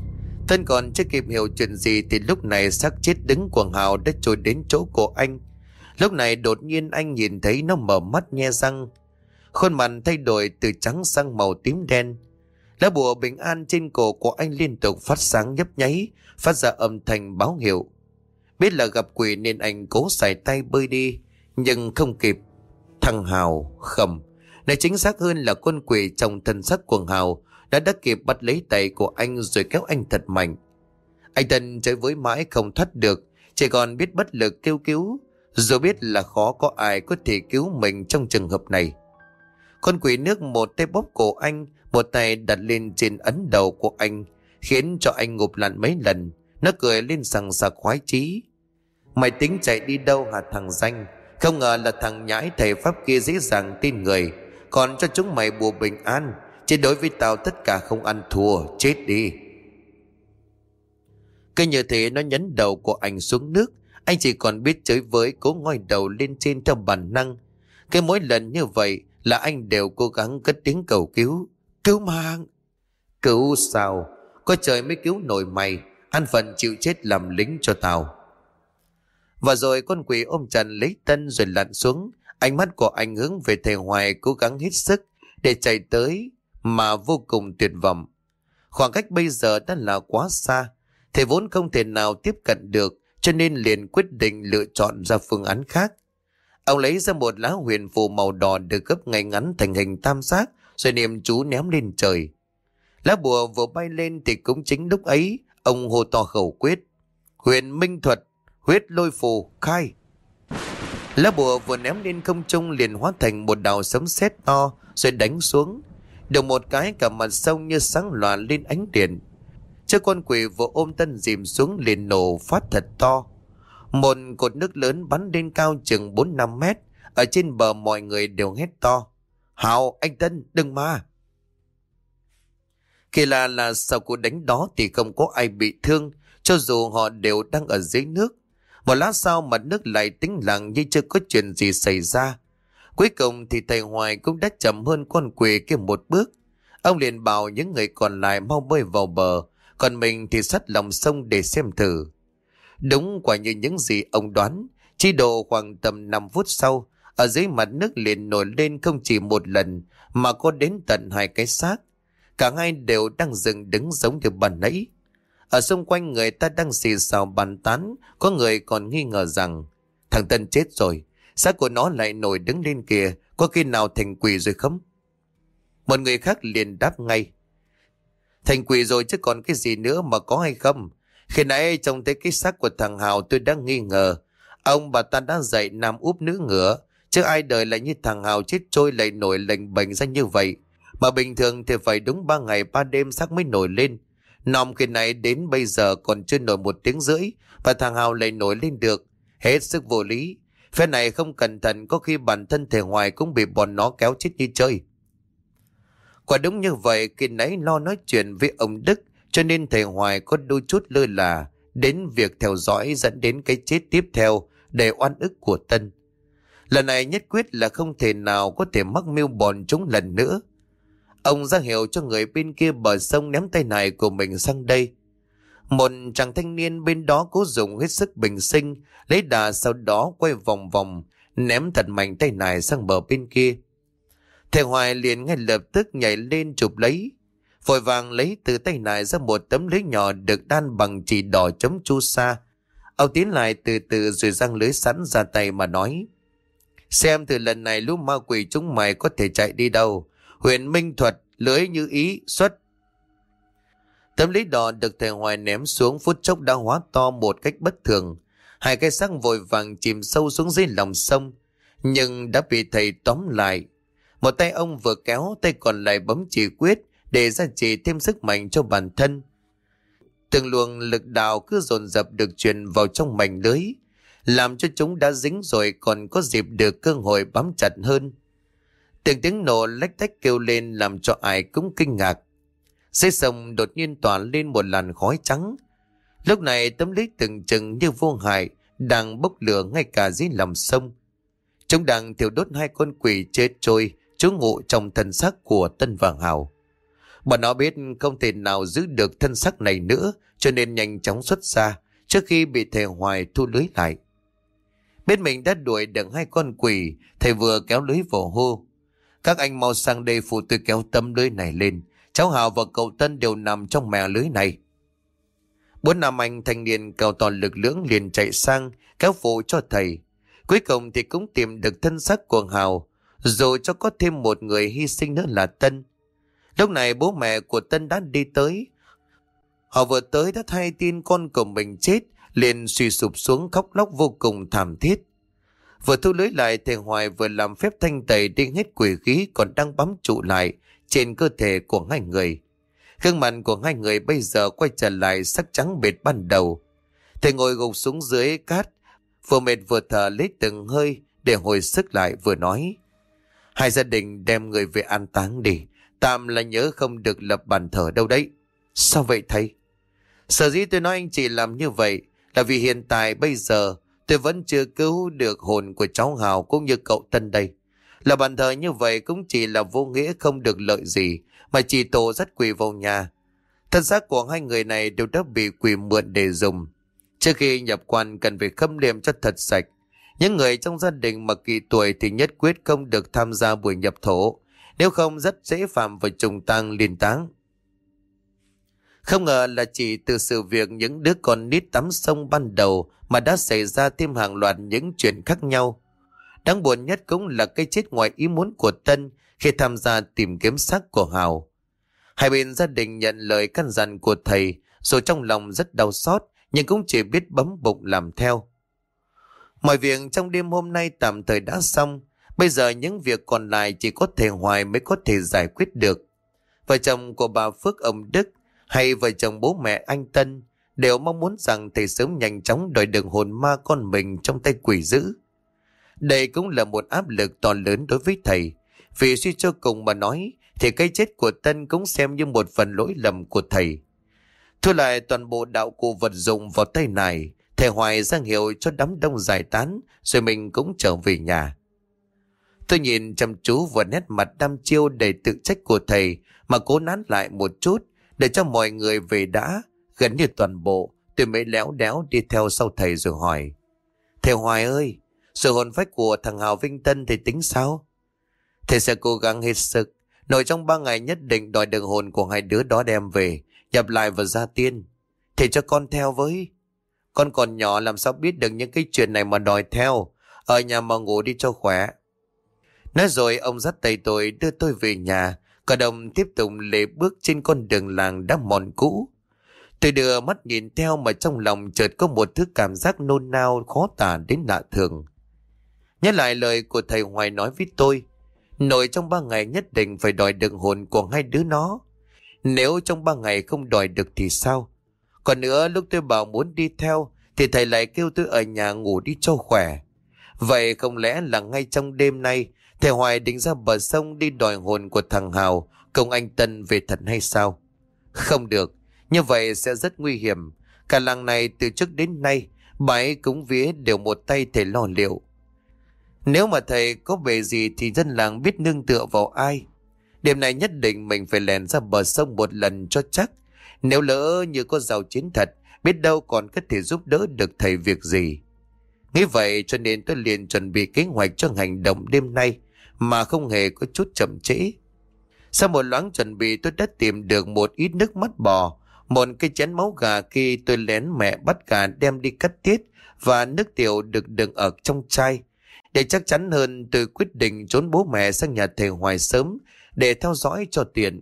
Tân còn chưa kịp hiểu chuyện gì thì lúc này xác chết đứng của Hào đã trôi đến chỗ của anh. Lúc này đột nhiên anh nhìn thấy nó mở mắt nhe răng. Khuôn mặt thay đổi từ trắng sang màu tím đen. Lá bùa bình an trên cổ của anh liên tục phát sáng nhấp nháy, phát ra âm thanh báo hiệu. Biết là gặp quỷ nên anh cố xài tay bơi đi, nhưng không kịp. Thằng Hào khầm, này chính xác hơn là con quỷ trong thân xác của Hào đã đã kịp bắt lấy tay của anh rồi kéo anh thật mạnh. Anh Tân chơi với mãi không thoát được, chỉ còn biết bất lực kêu cứu, dù biết là khó có ai có thể cứu mình trong trường hợp này. Con quỷ nước một tay bóp cổ anh, một tay đặt lên trên ấn đầu của anh, khiến cho anh ngụp lặn mấy lần. Nó cười lên sằng sặc khoái chí. Mày tính chạy đi đâu hả thằng danh? Không ngờ là thằng nhãi thầy pháp kia dễ dàng tin người, còn cho chúng mày bùa bình an. Chứ đối với tao tất cả không ăn thua, chết đi. Cứ như thế nó nhấn đầu của anh xuống nước. Anh chỉ còn biết chới với, cố ngoi đầu lên trên theo bản năng. Cái mỗi lần như vậy là anh đều cố gắng cất tiếng cầu cứu. Cứu mạng! Cứu sao? Có trời mới cứu nổi mày. Ăn phần chịu chết làm lính cho tao. Và rồi con quỷ ôm Trần lấy Tân rồi lặn xuống. Ánh mắt của anh hướng về thầy Hoài, cố gắng hết sức để chạy tới, mà vô cùng tuyệt vọng. Khoảng cách bây giờ đã là quá xa. Thầy vốn không thể nào tiếp cận được, cho nên liền quyết định lựa chọn ra phương án khác. Ông lấy ra một lá huyền phù màu đỏ được gấp ngay ngắn thành hình tam giác, rồi niệm chú ném lên trời. Lá bùa vừa bay lên thì cũng chính lúc ấy ông hô to khẩu quyết: Huyền minh thuật, huyết lôi phù, khai. Lá bùa vừa ném lên không trung liền hóa thành một đạo sấm sét to rồi đánh xuống. Được một cái cả mặt sông như sáng loạn lên ánh điện. Chiếc con quỷ vừa ôm Tân dìm xuống liền nổ phát thật to. Một cột nước lớn bắn lên cao chừng bốn năm mét. Ở trên bờ mọi người đều hét to: Hào, anh Tân, đừng mà! Kỳ lạ là sau cú đánh đó thì không có ai bị thương, cho dù họ đều đang ở dưới nước. Một lát sau mặt nước lại tĩnh lặng như chưa có chuyện gì xảy ra. Cuối cùng thì thầy Hoài cũng đã chậm hơn con quỷ kia một bước. Ông liền bảo những người còn lại mau bơi vào bờ, còn mình thì sát lòng sông để xem thử. Đúng quả như những gì ông đoán, chỉ độ khoảng tầm năm phút sau, ở dưới mặt nước liền nổi lên không chỉ một lần mà có đến tận hai cái xác. Cả hai đều đang dừng đứng giống như ban nãy. Ở xung quanh người ta đang xì xào bàn tán, có người còn nghi ngờ rằng thằng Tân chết rồi, xác của nó lại nổi đứng lên kìa, có khi nào thành quỷ rồi không? Một người khác liền đáp ngay: Thành quỷ rồi chứ còn cái gì nữa mà có hay không? Khi nãy trông thấy cái xác của thằng Hào tôi đang nghi ngờ. Ông bà ta đã dạy nam úp nữ ngửa, chứ ai đời lại như thằng Hào chết trôi lại nổi lệnh bệnh ra như vậy. Mà bình thường thì phải đúng ba ngày ba đêm xác mới nổi lên. Nòm khi nãy đến bây giờ còn chưa nổi một tiếng rưỡi và thằng Hào lại nổi lên được. Hết sức vô lý. Phe này không cẩn thận có khi bản thân thầy Hoài cũng bị bọn nó kéo chết như chơi. Quả đúng như vậy, khi nãy lo nói chuyện với ông Đức cho nên thầy Hoài có đôi chút lơ là đến việc theo dõi dẫn đến cái chết tiếp theo để oan ức của Tân. Lần này nhất quyết là không thể nào có thể mắc mưu bọn chúng lần nữa. Ông ra hiệu cho người bên kia bờ sông ném tay này của mình sang đây. Một chàng thanh niên bên đó cố dùng hết sức bình sinh, lấy đà sau đó quay vòng vòng, ném thật mạnh tay này sang bờ bên kia. Thầy Hoài liền ngay lập tức nhảy lên chụp lấy, vội vàng lấy từ tay này ra một tấm lưới nhỏ được đan bằng chỉ đỏ chấm chu sa. Ông tiến lại từ từ rồi giăng lưới sẵn ra tay mà nói: Xem từ lần này lũ ma quỷ chúng mày có thể chạy đi đâu. Huyền minh thuật, lưới như ý, xuất. Tấm lưới đỏ được thầy Hoài ném xuống phút chốc đã hóa to một cách bất thường. Hai cái xác vội vàng chìm sâu xuống dưới lòng sông, nhưng đã bị thầy tóm lại. Một tay ông vừa kéo, tay còn lại bấm chỉ quyết để gia trì thêm sức mạnh cho bản thân. Từng luồng lực đạo cứ dồn dập được truyền vào trong mảnh lưới, làm cho chúng đã dính rồi còn có dịp được cơ hội bám chặt hơn. Từng tiếng nổ lách tách kêu lên làm cho ai cũng kinh ngạc. Dưới sông đột nhiên tỏa lên một làn khói trắng. Lúc này tấm lưới từng chừng như vô hại đang bốc lửa ngay cả dưới lòng sông. Chúng đang thiêu đốt hai con quỷ chết trôi trú ngụ trong thân xác của Tân và Hào. Bọn nó biết không thể nào giữ được thân xác này nữa, cho cho nên nhanh chóng xuất ra trước khi bị thầy Hoài thu lưới lại. Biết mình đã đuổi được hai con quỷ, thầy vừa kéo lưới vào hô: các anh mau sang đây phụ tôi kéo tấm lưới này lên. Cháu Hào và cậu Tân đều nằm trong mẻ lưới này. Bốn nam anh thanh niên cao to lực lưỡng liền chạy sang kéo phụ cho thầy. Cuối cùng thì cũng tìm được thân xác của Hào, rồi cho có thêm một người hy sinh nữa là Tân. Lúc này bố mẹ của Tân đã đi tới. Họ vừa tới đã thay tin con của mình chết, liền suy sụp xuống khóc lóc vô cùng thảm thiết. Vừa thu lưới lại, thầy Hoài vừa làm phép thanh tẩy đi hết quỷ khí còn đang bám trụ lại trên cơ thể của hai người. Gương mặt của hai người bây giờ quay trở lại sắc trắng bệt ban đầu. Thầy ngồi gục xuống dưới cát, vừa mệt vừa thở lấy từng hơi để hồi sức lại, vừa nói: hai gia đình đem người về an táng đi, tạm là nhớ không được lập bàn thờ đâu đấy. Sao vậy thầy? Sở dĩ tôi nói anh chị làm như vậy là vì hiện tại bây giờ tôi vẫn chưa cứu được hồn của cháu Hào cũng như cậu Tân đây. Là bàn thờ như vậy cũng chỉ là vô nghĩa, không được lợi gì, mà chỉ tổ dắt quỷ vào nhà. Thân xác của hai người này đều đã bị quỷ mượn để dùng. Trước khi nhập quan cần phải khâm liệm cho thật sạch. Những người trong gia đình mà kỳ tuổi thì nhất quyết không được tham gia buổi nhập thổ, nếu không rất dễ phạm vào trùng tang liên táng. Không ngờ là chỉ từ sự việc những đứa con nít tắm sông ban đầu mà đã xảy ra thêm hàng loạt những chuyện khác nhau. Đáng buồn nhất cũng là cái chết ngoài ý muốn của Tân khi tham gia tìm kiếm xác của Hào. Hai bên gia đình nhận lời căn dặn của thầy, rồi trong lòng rất đau xót nhưng cũng chỉ biết bấm bụng làm theo. Mọi việc trong đêm hôm nay tạm thời đã xong. Bây giờ những việc còn lại chỉ có thầy Hoài mới có thể giải quyết được. Vợ chồng của bà Phước ông Đức hay vợ chồng bố mẹ anh Tân đều mong muốn rằng thầy sớm nhanh chóng đòi được hồn ma con mình trong tay quỷ dữ. Đây cũng là một áp lực to lớn đối với thầy, vì suy cho cùng mà nói thì cái chết của Tân cũng xem như một phần lỗi lầm của thầy. Thu lại toàn bộ đạo cụ vật dụng vào tay này, thầy Hoài ra hiệu cho đám đông giải tán, rồi mình cũng trở về nhà. Tôi nhìn chăm chú vào nét mặt đăm chiêu đầy tự trách của thầy mà cố nán lại một chút để cho mọi người về đã. Gần như toàn bộ tôi mới léo đéo đi theo sau thầy rồi hỏi: thầy Hoài ơi, sự hồn phách của thằng Hào Vinh Tân thì tính sao? Thầy sẽ cố gắng hết sức, nội trong ba ngày nhất định đòi được hồn của hai đứa đó đem về, nhập lại vào gia tiên. Thầy cho con theo với. Con còn nhỏ làm sao biết được những cái chuyện này mà đòi theo. Ở nhà mà ngủ đi cho khỏe. Nói rồi ông dắt tay tôi đưa tôi về nhà. Cả đồng tiếp tục lê bước trên con đường làng đã mòn cũ. Tôi đưa mắt nhìn theo mà trong lòng chợt có một thứ cảm giác nôn nao khó tả đến lạ thường. Nhớ lại lời của thầy Hoài nói với tôi, nội trong ba ngày nhất định phải đòi được hồn của hai đứa nó. Nếu trong ba ngày không đòi được thì sao? Còn nữa, lúc tôi bảo muốn đi theo thì thầy lại kêu tôi ở nhà ngủ đi cho khỏe. Vậy không lẽ là ngay trong đêm nay thầy Hoài định ra bờ sông đi đòi hồn của thằng Hào cùng anh Tân về thật hay sao? Không được, như vậy sẽ rất nguy hiểm. Cả làng này từ trước đến nay bà ấy cúng vía đều một tay thầy lo liệu. Nếu mà thầy có về gì thì dân làng biết nương tựa vào ai? Đêm này nhất định mình phải lèn ra bờ sông một lần cho chắc. Nếu lỡ như có giao chiến thật, biết đâu còn có thể giúp đỡ được thầy việc gì. Nghĩ vậy cho nên tôi liền chuẩn bị kế hoạch cho hành động đêm nay mà không hề có chút chậm trễ. Sau một loáng chuẩn bị, tôi đã tìm được một ít nước mắt bò, một cái chén máu gà khi tôi lén mẹ bắt gà đem đi cắt tiết, và nước tiểu được đựng ở trong chai. Để chắc chắn hơn, tôi quyết định trốn bố mẹ sang nhà thầy Hoài sớm để theo dõi cho tiện.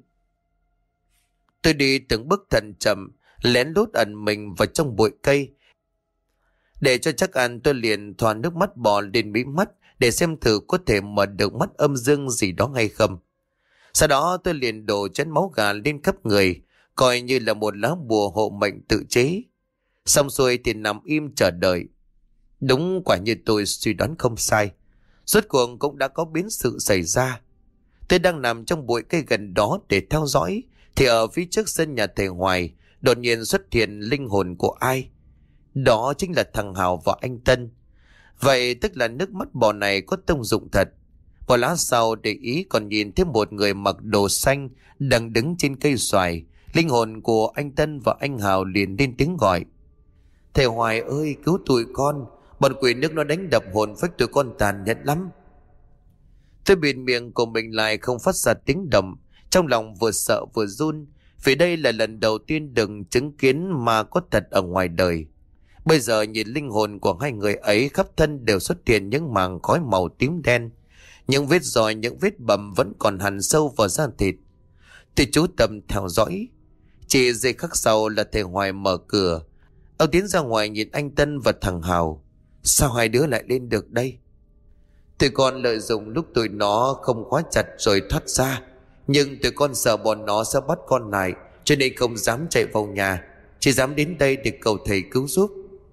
Tôi đi từng bước thận chậm, lén lút ẩn mình vào trong bụi cây. Để cho chắc ăn, tôi liền thoa nước mắt bò lên mí mắt để xem thử có thể mở được mắt âm dương gì đó hay không. Sau đó tôi liền đổ chén máu gà lên khắp người, coi như là một lá bùa hộ mệnh tự chế. Xong xuôi thì nằm im chờ đợi. Đúng quả như tôi suy đoán không sai, rốt cuộc cũng đã có biến sự xảy ra. Tôi đang nằm trong bụi cây gần đó để theo dõi, thì ở phía trước sân nhà thầy Hoài đột nhiên xuất hiện linh hồn của ai. Đó chính là thằng Hào và anh Tân. Vậy tức là nước mắt bò này có công dụng thật. Một lát sau để ý còn nhìn thấy một người mặc đồ xanh đang đứng trên cây xoài, Linh hồn của anh Tân và anh Hào liền lên tiếng gọi: Thầy Hoài ơi, cứu tụi con, bọn quỷ nước nó đánh đập hồn phách tụi con tàn nhẫn lắm. Tôi bịt miệng của mình lại không phát ra tiếng động, trong lòng vừa sợ vừa run, vì đây là lần đầu tiên đừng chứng kiến ma có thật ở ngoài đời. Bây giờ nhìn linh hồn của hai người ấy, khắp thân đều xuất hiện những màng khói màu tím đen, những vết roi, những vết bầm vẫn còn hằn sâu vào da thịt. Tôi chú tâm theo dõi. Chỉ giây khắc sau là thầy Hoài mở cửa. Ông tiến ra ngoài nhìn anh Tân và thằng Hào. Sao hai đứa lại lên được đây? Tụi con lợi dụng lúc tụi nó không khóa chặt rồi thoát ra, nhưng tụi con sợ bọn nó sẽ bắt con lại, cho nên không dám chạy vào nhà, chỉ dám đến đây để cầu thầy cứu giúp.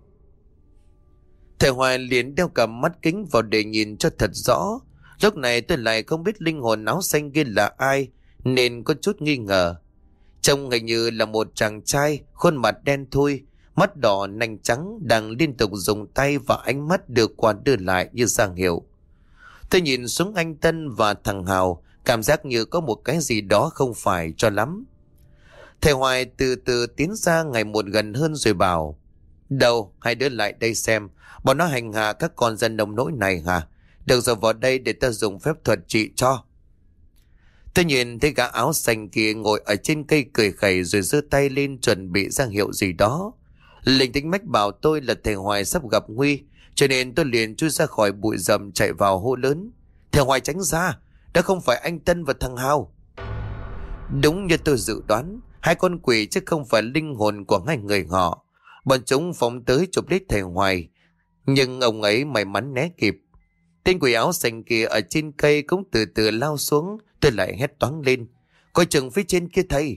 Thầy Hoài liền đeo cả mắt kính vào để nhìn cho thật rõ. Lúc này tôi lại không biết linh hồn áo xanh kia là ai, nên có chút nghi ngờ. Trông hình như là một chàng trai, khuôn mặt đen thui, mắt đỏ nanh trắng, đang liên tục dùng tay và ánh mắt đưa qua đưa lại như ra hiệu. Tôi nhìn xuống anh Tân và thằng Hào, cảm giác như có một cái gì đó không phải cho lắm. Thầy Hoài từ từ tiến ra ngày một gần hơn rồi bảo: Đâu, hai đứa lại đây xem, bọn nó hành hạ các con dân nông nỗi này hả? Được rồi, vào đây để ta dùng phép thuật trị cho. Tôi nhìn thấy gã áo xanh kia ngồi ở trên cây cười khẩy rồi giơ tay lên chuẩn bị ra hiệu gì đó. Linh tính mách bảo tôi là thầy Hoài sắp gặp nguy, cho nên tôi liền chui ra khỏi bụi rậm chạy vào hô lớn: Thầy Hoài tránh ra, đó không phải anh Tân và thằng Hào. Đúng như tôi dự đoán, hai con quỷ chứ không phải linh hồn của hai người họ. Bọn chúng phóng tới chụp lấy thầy Hoài, nhưng ông ấy may mắn né kịp. Tên quỷ áo xanh kia ở trên cây cũng từ từ lao xuống. Tôi lại hét toáng lên: Coi chừng phía trên kia thầy.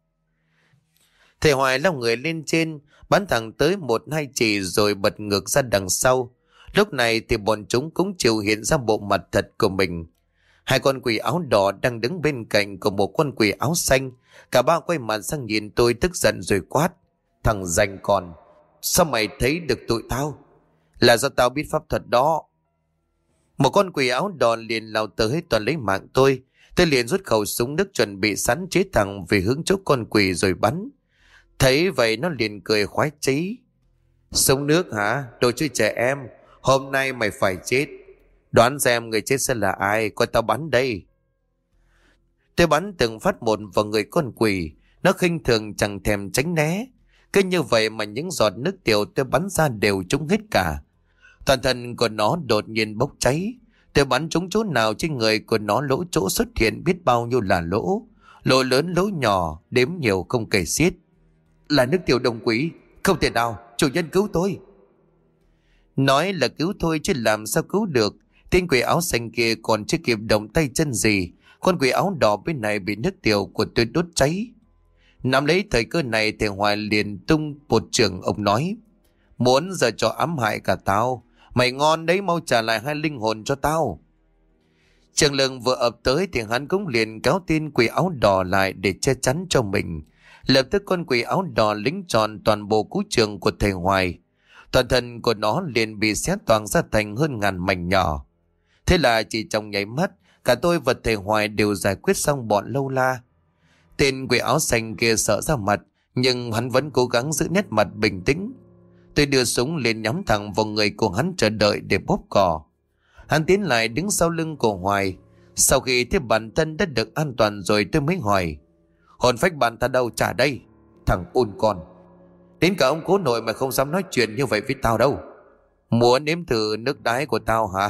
Thầy Hoài lao người lên trên, bắn thẳng tới một hai chỉ rồi bật ngược ra đằng sau. Lúc này thì bọn chúng cũng chịu hiện ra bộ mặt thật của mình. Hai con quỷ áo đỏ đang đứng bên cạnh của một con quỷ áo xanh. Cả ba quay mặt sang nhìn tôi tức giận rồi quát: Thằng ranh con, sao mày thấy được tụi tao? Là do tao biết pháp thuật đó. Một con quỷ áo đỏ liền lao tới toàn lấy mạng tôi. Tôi liền rút khẩu súng nước chuẩn bị sẵn chế thẳng về hướng chỗ con quỷ rồi bắn. Thấy vậy nó liền cười khoái chí: Súng nước hả? Đồ chơi trẻ em, hôm nay mày phải chết. Đoán xem người chết sẽ là ai, coi tao bắn đây. Tôi bắn từng phát một vào người con quỷ. Nó khinh thường chẳng thèm tránh né. Cứ như vậy mà những giọt nước tiểu tôi bắn ra đều trúng hết cả. Toàn thân của nó đột nhiên bốc cháy. Tôi bắn trúng chỗ nào trên người của nó, lỗ chỗ xuất hiện biết bao nhiêu là lỗ. Lỗ lớn lỗ nhỏ, đếm nhiều không kể xiết. Là nước tiểu đồng quỷ, không thể nào, chủ nhân cứu tôi. Nói là cứu thôi chứ làm sao cứu được. Tên quỷ áo xanh kia còn chưa kịp động tay chân gì, con quỷ áo đỏ bên này bị nước tiểu của tôi đốt cháy. Nắm lấy thời cơ này, thầy Hoài liền tung một trường. Ông nói: Muốn giờ cho ám hại cả tao, mày ngon đấy, mau trả lại hai linh hồn cho tao. Trường Lượng vừa ập tới thì hắn cũng liền kéo tên quỷ áo đỏ lại để che chắn cho mình. Lập tức con quỷ áo đỏ lính tròn toàn bộ cú trường của thầy Hoài. Toàn thân của nó liền bị xé toang ra thành hơn ngàn mảnh nhỏ. Thế là chỉ trong nháy mắt, cả tôi và thầy Hoài đều giải quyết xong bọn lâu la. Tên quỷ áo xanh kia sợ ra mặt, nhưng hắn vẫn cố gắng giữ nét mặt bình tĩnh. Tôi đưa súng lên nhắm thẳng vào người của hắn chờ đợi để bóp cò. Hắn tiến lại đứng sau lưng của Hoài. Sau khi thấy bản thân đã được an toàn rồi tôi mới hỏi: Hồn phách bạn ta đâu, trả đây. Thằng ôn con, đến cả ông cố nội mà không dám nói chuyện như vậy với tao đâu. Muốn nếm thử nước đái của tao hả?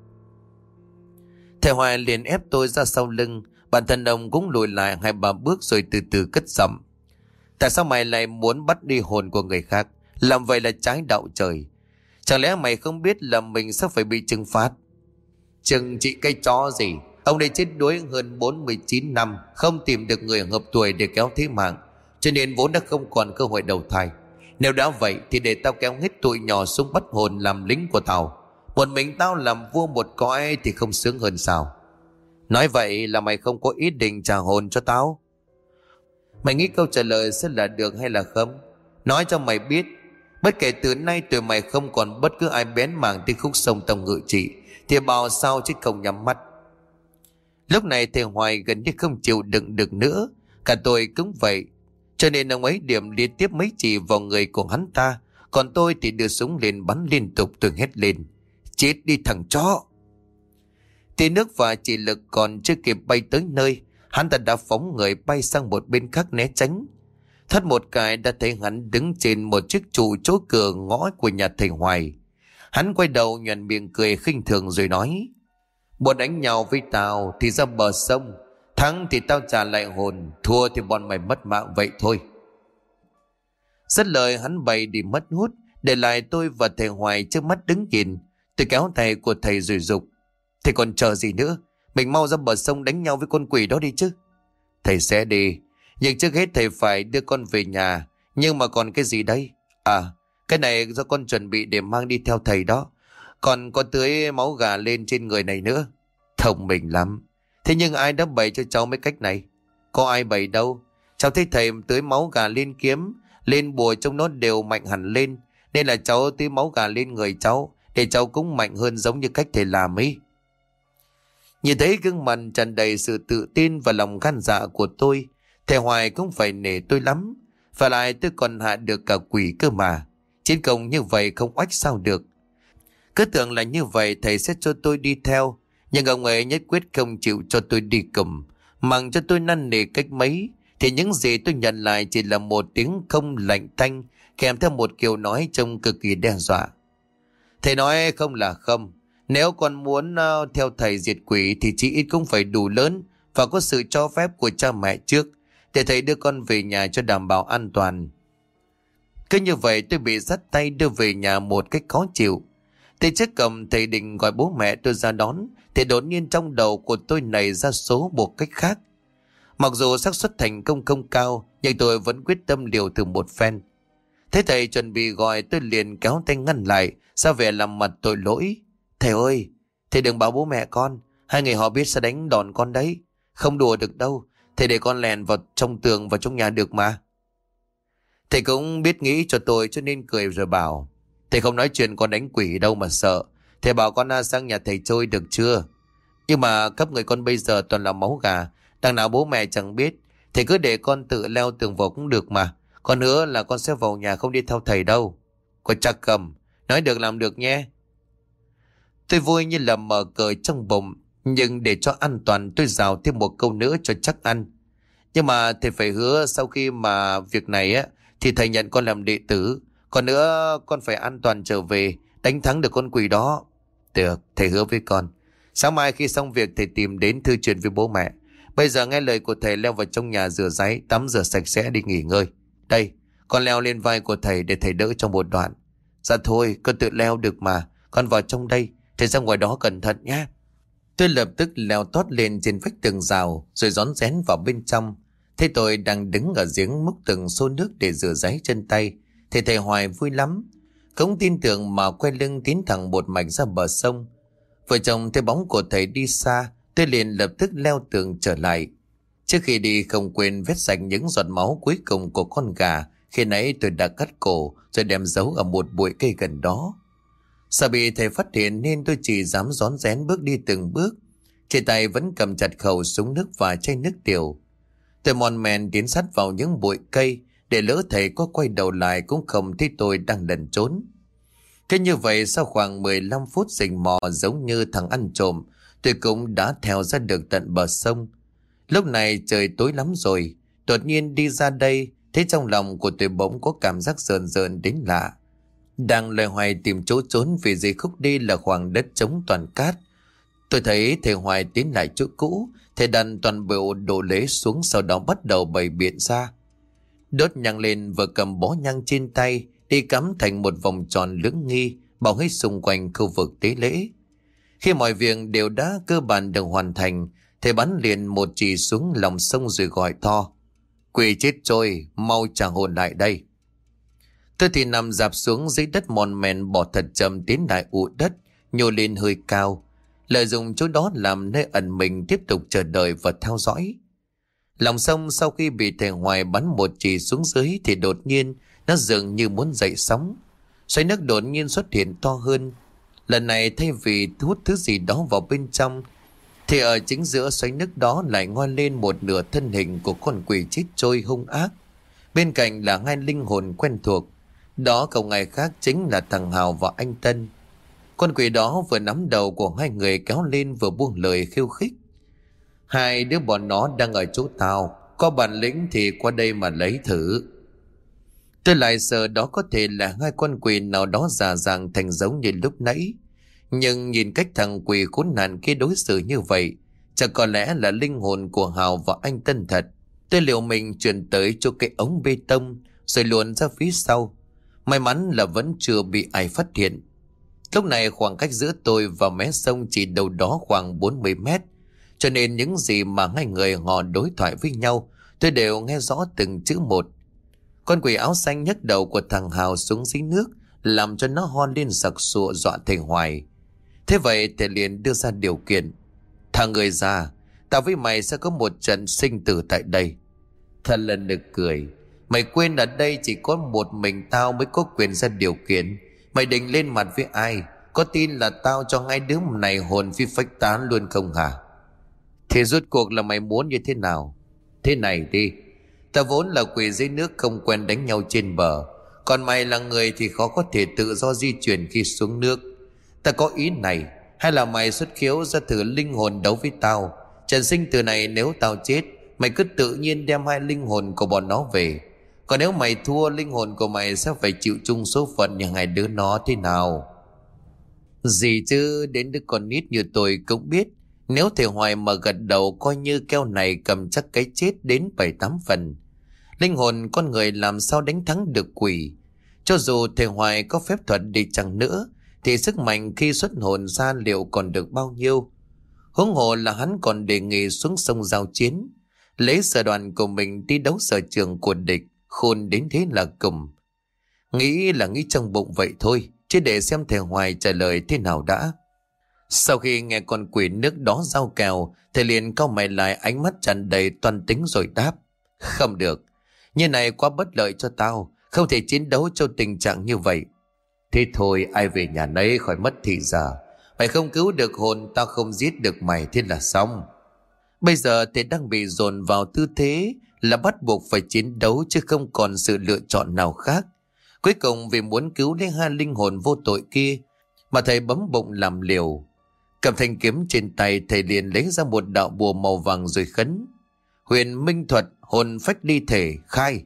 Thầy Hoài liền ép tôi ra sau lưng. Bản thân ông cũng lùi lại hai ba bước rồi từ từ cất giọng: Tại sao mày lại muốn bắt đi hồn của người khác? Làm vậy là trái đạo trời. Chẳng lẽ mày không biết là mình sắp phải bị trừng phạt? Trừng trị cái chó gì? Ông đây chết đuối hơn bốn mươi chín năm, không tìm được người hợp tuổi để kéo thế mạng, cho nên vốn đã không còn cơ hội đầu thai. Nếu đã vậy thì để tao kéo hết tụi nhỏ xuống bắt hồn làm lính của tao. Một mình tao làm vua một cõi thì không sướng hơn sao? Nói vậy là mày không có ý định trả hồn cho tao? Mày nghĩ câu trả lời sẽ là được hay là không? Nói cho mày biết, bất kể từ nay tụi mày không còn bất cứ ai bén mảng tới khúc sông Tông Ngự Trị thì bảo sao chứ không nhắm mắt. Lúc này thầy Hoài gần như không chịu đựng được nữa. Cả tôi cũng vậy. Cho nên ông ấy điểm liên tiếp mấy chỉ vào người của hắn ta. Còn tôi thì đưa súng lên bắn liên tục. Tôi hét lên: chết đi thằng chó! Tia nước và chỉ lực còn chưa kịp bay tới nơi, hắn ta đã phóng người bay sang một bên khác né tránh. Thoát một cái đã thấy hắn đứng trên một chiếc trụ chỗ cửa ngõ của nhà thầy Hoài. Hắn quay đầu nhoẻn miệng cười khinh thường rồi nói: bọn đánh nhau với tao thì ra bờ sông, thắng thì tao trả lại hồn, thua thì bọn mày mất mạng vậy thôi. Dứt lời hắn bay đi mất hút, để lại tôi và thầy Hoài trước mắt đứng nhìn. Tôi kéo tay của thầy rồi dục: thầy còn chờ gì nữa, mình mau ra bờ sông đánh nhau với con quỷ đó đi chứ. Thầy sẽ đi, nhưng trước hết thầy phải đưa con về nhà. Nhưng mà còn cái gì đây? À, cái này do con chuẩn bị để mang đi theo thầy đó. Còn có tưới máu gà lên trên người này nữa. Thông minh lắm. Thế nhưng ai đã bày cho cháu mấy cách này? Có ai bày đâu. Cháu thấy thầy tưới máu gà lên kiếm, lên bùa trông nó đều mạnh hẳn lên. Nên là cháu tưới máu gà lên người cháu, để cháu cũng mạnh hơn giống như cách thầy làm ấy. Nhìn thấy gương mặt tràn đầy sự tự tin và lòng gan dạ của tôi, thầy Hoài cũng phải nể tôi lắm. Và lại tôi còn hạ được cả quỷ cơ mà. Chiến công như vậy không oách sao được. Cứ tưởng là như vậy thầy sẽ cho tôi đi theo. Nhưng ông ấy nhất quyết không chịu cho tôi đi cùng. Mặc cho tôi năn nỉ cách mấy, thì những gì tôi nhận lại chỉ là một tiếng không lạnh tanh, kèm theo một kiểu nói trông cực kỳ đe dọa. Thầy nói không là không. Nếu con muốn uh, theo thầy diệt quỷ thì chỉ ít cũng phải đủ lớn và có sự cho phép của cha mẹ trước, để thầy đưa con về nhà cho đảm bảo an toàn. Cứ như vậy tôi bị dắt tay đưa về nhà một cách khó chịu. Thầy trước cầm thầy định gọi bố mẹ tôi ra đón, thì đột nhiên trong đầu của tôi nảy ra số một cách khác. Mặc dù xác suất thành công không cao, nhưng tôi vẫn quyết tâm liều thử một phen. Thế thầy chuẩn bị gọi, tôi liền kéo tay ngăn lại, ra vẻ làm mặt tội lỗi. Thầy ơi, thầy đừng bảo bố mẹ con, hai người họ biết sẽ đánh đòn con đấy. Không đùa được đâu, thầy để con lèn vào trong tường và trong nhà được mà. Thầy cũng biết nghĩ cho tôi cho nên cười rồi bảo: thầy không nói chuyện con đánh quỷ đâu mà sợ. Thầy bảo con sang nhà thầy chơi được chưa? Nhưng mà cấp người con bây giờ toàn là máu gà, đằng nào bố mẹ chẳng biết. Thầy cứ để con tự leo tường vào cũng được mà. Còn nữa là con sẽ vào nhà không đi theo thầy đâu. Con chắc cầm, nói được làm được nhé. Tôi vui như là mở cờ trong bụng, nhưng để cho an toàn tôi rào thêm một câu nữa cho chắc ăn. Nhưng mà thầy phải hứa sau khi mà việc này á thì thầy nhận con làm đệ tử. Còn nữa con phải an toàn trở về, đánh thắng được con quỷ đó. Được, thầy hứa với con. Sáng mai khi xong việc thầy tìm đến thư chuyện với bố mẹ. Bây giờ nghe lời của thầy leo vào trong nhà rửa ráy, tắm rửa sạch sẽ đi nghỉ ngơi. Đây, con leo lên vai của thầy để thầy đỡ trong một đoạn. Dạ thôi, con tự leo được mà. Con vào trong đây, thầy ra ngoài đó cẩn thận nhé. Tôi lập tức leo tót lên trên vách tường rào, rồi rón rén vào bên trong. Thế tôi đang đứng ở giếng múc từng xô nước để rửa ráy chân tay, thì thầy Hoài vui lắm. Không tin tưởng mà quay lưng tiến thẳng một mạch ra bờ sông. Vợ chồng thấy bóng của thầy đi xa, tôi liền lập tức leo tường trở lại. Trước khi đi không quên vét sạch những giọt máu cuối cùng của con gà khi nãy tôi đã cắt cổ rồi đem giấu ở một bụi cây gần đó. Sợ bị thầy phát hiện nên tôi chỉ dám rón rén bước đi từng bước. Trên tay vẫn cầm chặt khẩu súng nước và chai nước tiểu. Tôi mòn mèn tiến sát vào những bụi cây, để lỡ thầy có quay đầu lại cũng không thấy tôi đang lẩn trốn. Thế như vậy sau khoảng mười lăm phút rình mò giống như thằng ăn trộm, tôi cũng đã theo ra được tận bờ sông. Lúc này trời tối lắm rồi, đột nhiên đi ra đây, thấy trong lòng của tôi bỗng có cảm giác rợn rợn đến lạ. Đang loay hoay tìm chỗ trốn vì dưới khúc đi là khoảng đất trống toàn cát. Tôi thấy thầy Hoài tiến lại chỗ cũ, thầy đặt toàn bộ đồ lễ xuống, sau đó bắt đầu bày biện ra. Đốt nhang lên, vừa cầm bó nhang trên tay đi cắm thành một vòng tròn lưỡng nghi bao hết xung quanh khu vực tế lễ. Khi mọi việc đều đã cơ bản được hoàn thành, thầy bắn liền một chỉ xuống lòng sông rồi gọi to: quỷ chết trôi, mau trả hồn lại đây. Tôi thì nằm dạp xuống dưới đất mòn mèn, bỏ thật chậm tiến lại ụ đất, nhô lên hơi cao, lợi dụng chỗ đó làm nơi ẩn mình, tiếp tục chờ đợi và theo dõi. Lòng sông sau khi bị thầy Hoài bắn một chỉ xuống dưới thì đột nhiên nó dường như muốn dậy sóng. Xoáy nước đột nhiên xuất hiện to hơn. Lần này thay vì hút thứ gì đó vào bên trong, thì ở chính giữa xoáy nước đó lại ngoi lên một nửa thân hình của con quỷ chết trôi hung ác. Bên cạnh là hai linh hồn quen thuộc. Đó không ai khác chính là thằng Hào và anh Tân. Con quỷ đó vừa nắm đầu của hai người kéo lên vừa buông lời khiêu khích. Hai đứa bọn nó đang ở chỗ tao, có bản lĩnh thì qua đây mà lấy thử. Tôi lại sợ đó có thể là hai con quỷ nào đó giả dạng thành giống như lúc nãy. Nhưng nhìn cách thằng quỷ khốn nạn kia đối xử như vậy, chắc có lẽ là linh hồn của Hào và anh Tân thật. Tôi liệu mình chuyển tới chỗ cái ống bê tông rồi luồn ra phía sau. May mắn là vẫn chưa bị ai phát hiện. Lúc này khoảng cách giữa tôi và mé sông chỉ đâu đó khoảng bốn mươi mét. Cho nên những gì mà hai người họ đối thoại với nhau tôi đều nghe rõ từng chữ một. Con quỷ áo xanh nhấc đầu của thằng Hào xuống dưới nước, làm cho nó ho lên sặc sụa dọa thầy Hoài. Thế vậy thầy liền đưa ra điều kiện. Thằng người già, tao với mày sẽ có một trận sinh tử tại đây. Thật là nực cười. Mày quên ở đây chỉ có một mình tao mới có quyền ra điều kiện. Mày định lên mặt với ai? Có tin là tao cho ngay đứa này hồn phi phách tán luôn không hả? Thì rốt cuộc là mày muốn như thế nào? Thế này đi, ta vốn là quỷ dưới nước không quen đánh nhau trên bờ. Còn mày là người thì khó có thể tự do di chuyển khi xuống nước. Ta có ý này, hay là mày xuất khiếu ra thử linh hồn đấu với tao. Trận sinh tử này nếu tao chết, mày cứ tự nhiên đem hai linh hồn của bọn nó về. Còn nếu mày thua, linh hồn của mày sẽ phải chịu chung số phận như hai đứa nó thế nào? Gì chứ, đến đứa con nít như tôi cũng biết, nếu thầy Hoài mà gật đầu coi như keo này cầm chắc cái chết đến bảy tám phần. Linh hồn con người làm sao đánh thắng được quỷ? Cho dù thầy Hoài có phép thuật đi chăng nữa, thì sức mạnh khi xuất hồn ra liệu còn được bao nhiêu? Huống hồ là hắn còn đề nghị xuống sông giao chiến, lấy sở đoàn của mình đi đấu sở trường của địch, khôn đến thế là cùng. Nghĩ là nghĩ trong bụng vậy thôi, chứ để xem thầy Hoài trả lời thế nào đã. Sau khi nghe con quỷ nước đó giao kèo, thầy liền cau mày lại, ánh mắt tràn đầy toan tính rồi đáp. Không được, như này quá bất lợi cho tao, không thể chiến đấu trong tình trạng như vậy. Thế thôi, ai về nhà nấy khỏi mất thì giờ. Mày không cứu được hồn, tao không giết được mày, thế là xong. Bây giờ thầy đang bị dồn vào tư thế là bắt buộc phải chiến đấu, chứ không còn sự lựa chọn nào khác. Cuối cùng vì muốn cứu lấy hai linh hồn vô tội kia mà thầy bấm bụng làm liều. Cầm thanh kiếm trên tay, thầy liền lấy ra một đạo bùa màu vàng rồi khấn. Huyền minh thuật, hồn phách ly thể, khai.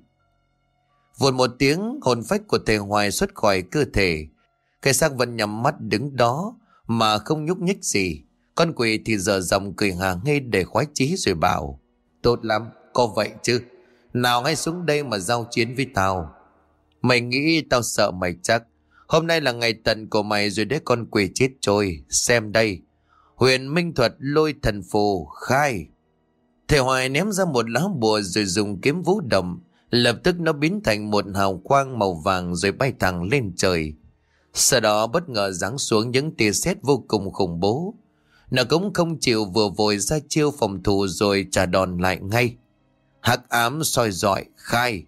Vụt một tiếng, hồn phách của thầy Hoài xuất khỏi cơ thể. Cái xác vẫn nhắm mắt đứng đó mà không nhúc nhích gì. Con quỷ thì giờ dòng cười hà ngây để khoái chí rồi bảo. Tốt lắm, có vậy chứ. Nào hãy xuống đây mà giao chiến với tao. Mày nghĩ tao sợ mày chắc. Hôm nay là ngày tận của mày rồi đấy con quỷ chết trôi. Xem đây. Huyền minh thuật lôi thần phù, khai. Thầy Hoài ném ra một lá bùa rồi dùng kiếm vũ động. Lập tức nó biến thành một hào quang màu vàng rồi bay thẳng lên trời. Sau đó bất ngờ giáng xuống những tia sét vô cùng khủng bố. Nó cũng không chịu vừa vội ra chiêu phòng thủ rồi trả đòn lại ngay. Hắc ám soi rọi, khai.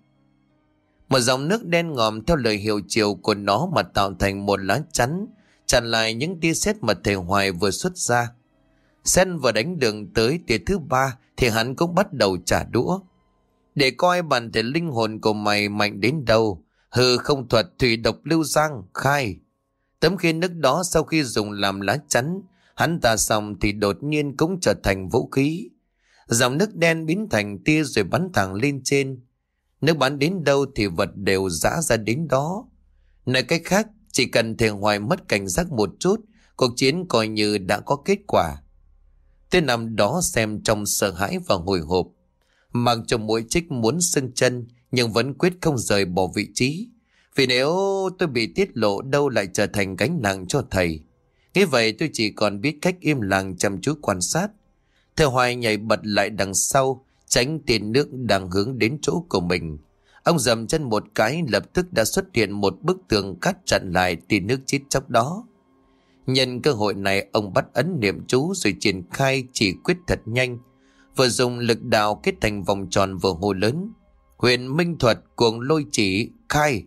Một dòng nước đen ngòm theo lời hiệu triệu của nó mà tạo thành một lá chắn, chặn lại những tia sét mà thầy Hoài vừa xuất ra. Sen vừa đánh đường tới tia thứ ba thì hắn cũng bắt đầu trả đũa. Để coi bản thể linh hồn của mày mạnh đến đâu. Hư không thuật thủy độc lưu giang, khai. Tấm khiên nước đó sau khi dùng làm lá chắn, hắn ta xong thì đột nhiên cũng trở thành vũ khí. Dòng nước đen biến thành tia rồi bắn thẳng lên trên. Nước bắn đến đâu thì vật đều giã ra đến đó. Nói cách khác, chỉ cần thầy Hoài mất cảnh giác một chút, cuộc chiến coi như đã có kết quả. Tôi nằm đó xem trong sợ hãi và hồi hộp. Mặc cho mũi chích muốn sưng chân, nhưng vẫn quyết không rời bỏ vị trí. Vì nếu tôi bị tiết lộ đâu lại trở thành gánh nặng cho thầy. Nghĩ vậy tôi chỉ còn biết cách im lặng chăm chú quan sát. Thầy Hoài nhảy bật lại đằng sau, tránh tiền nước đang hướng đến chỗ của mình. Ông dầm chân một cái, lập tức đã xuất hiện một bức tường cắt chặn lại tia nước chít chóc đó. Nhân cơ hội này, ông bắt ấn niệm chú rồi triển khai chỉ quyết thật nhanh. Vừa dùng lực đạo kết thành vòng tròn vừa hô lớn. Huyền minh thuật cuồng lôi chỉ, khai.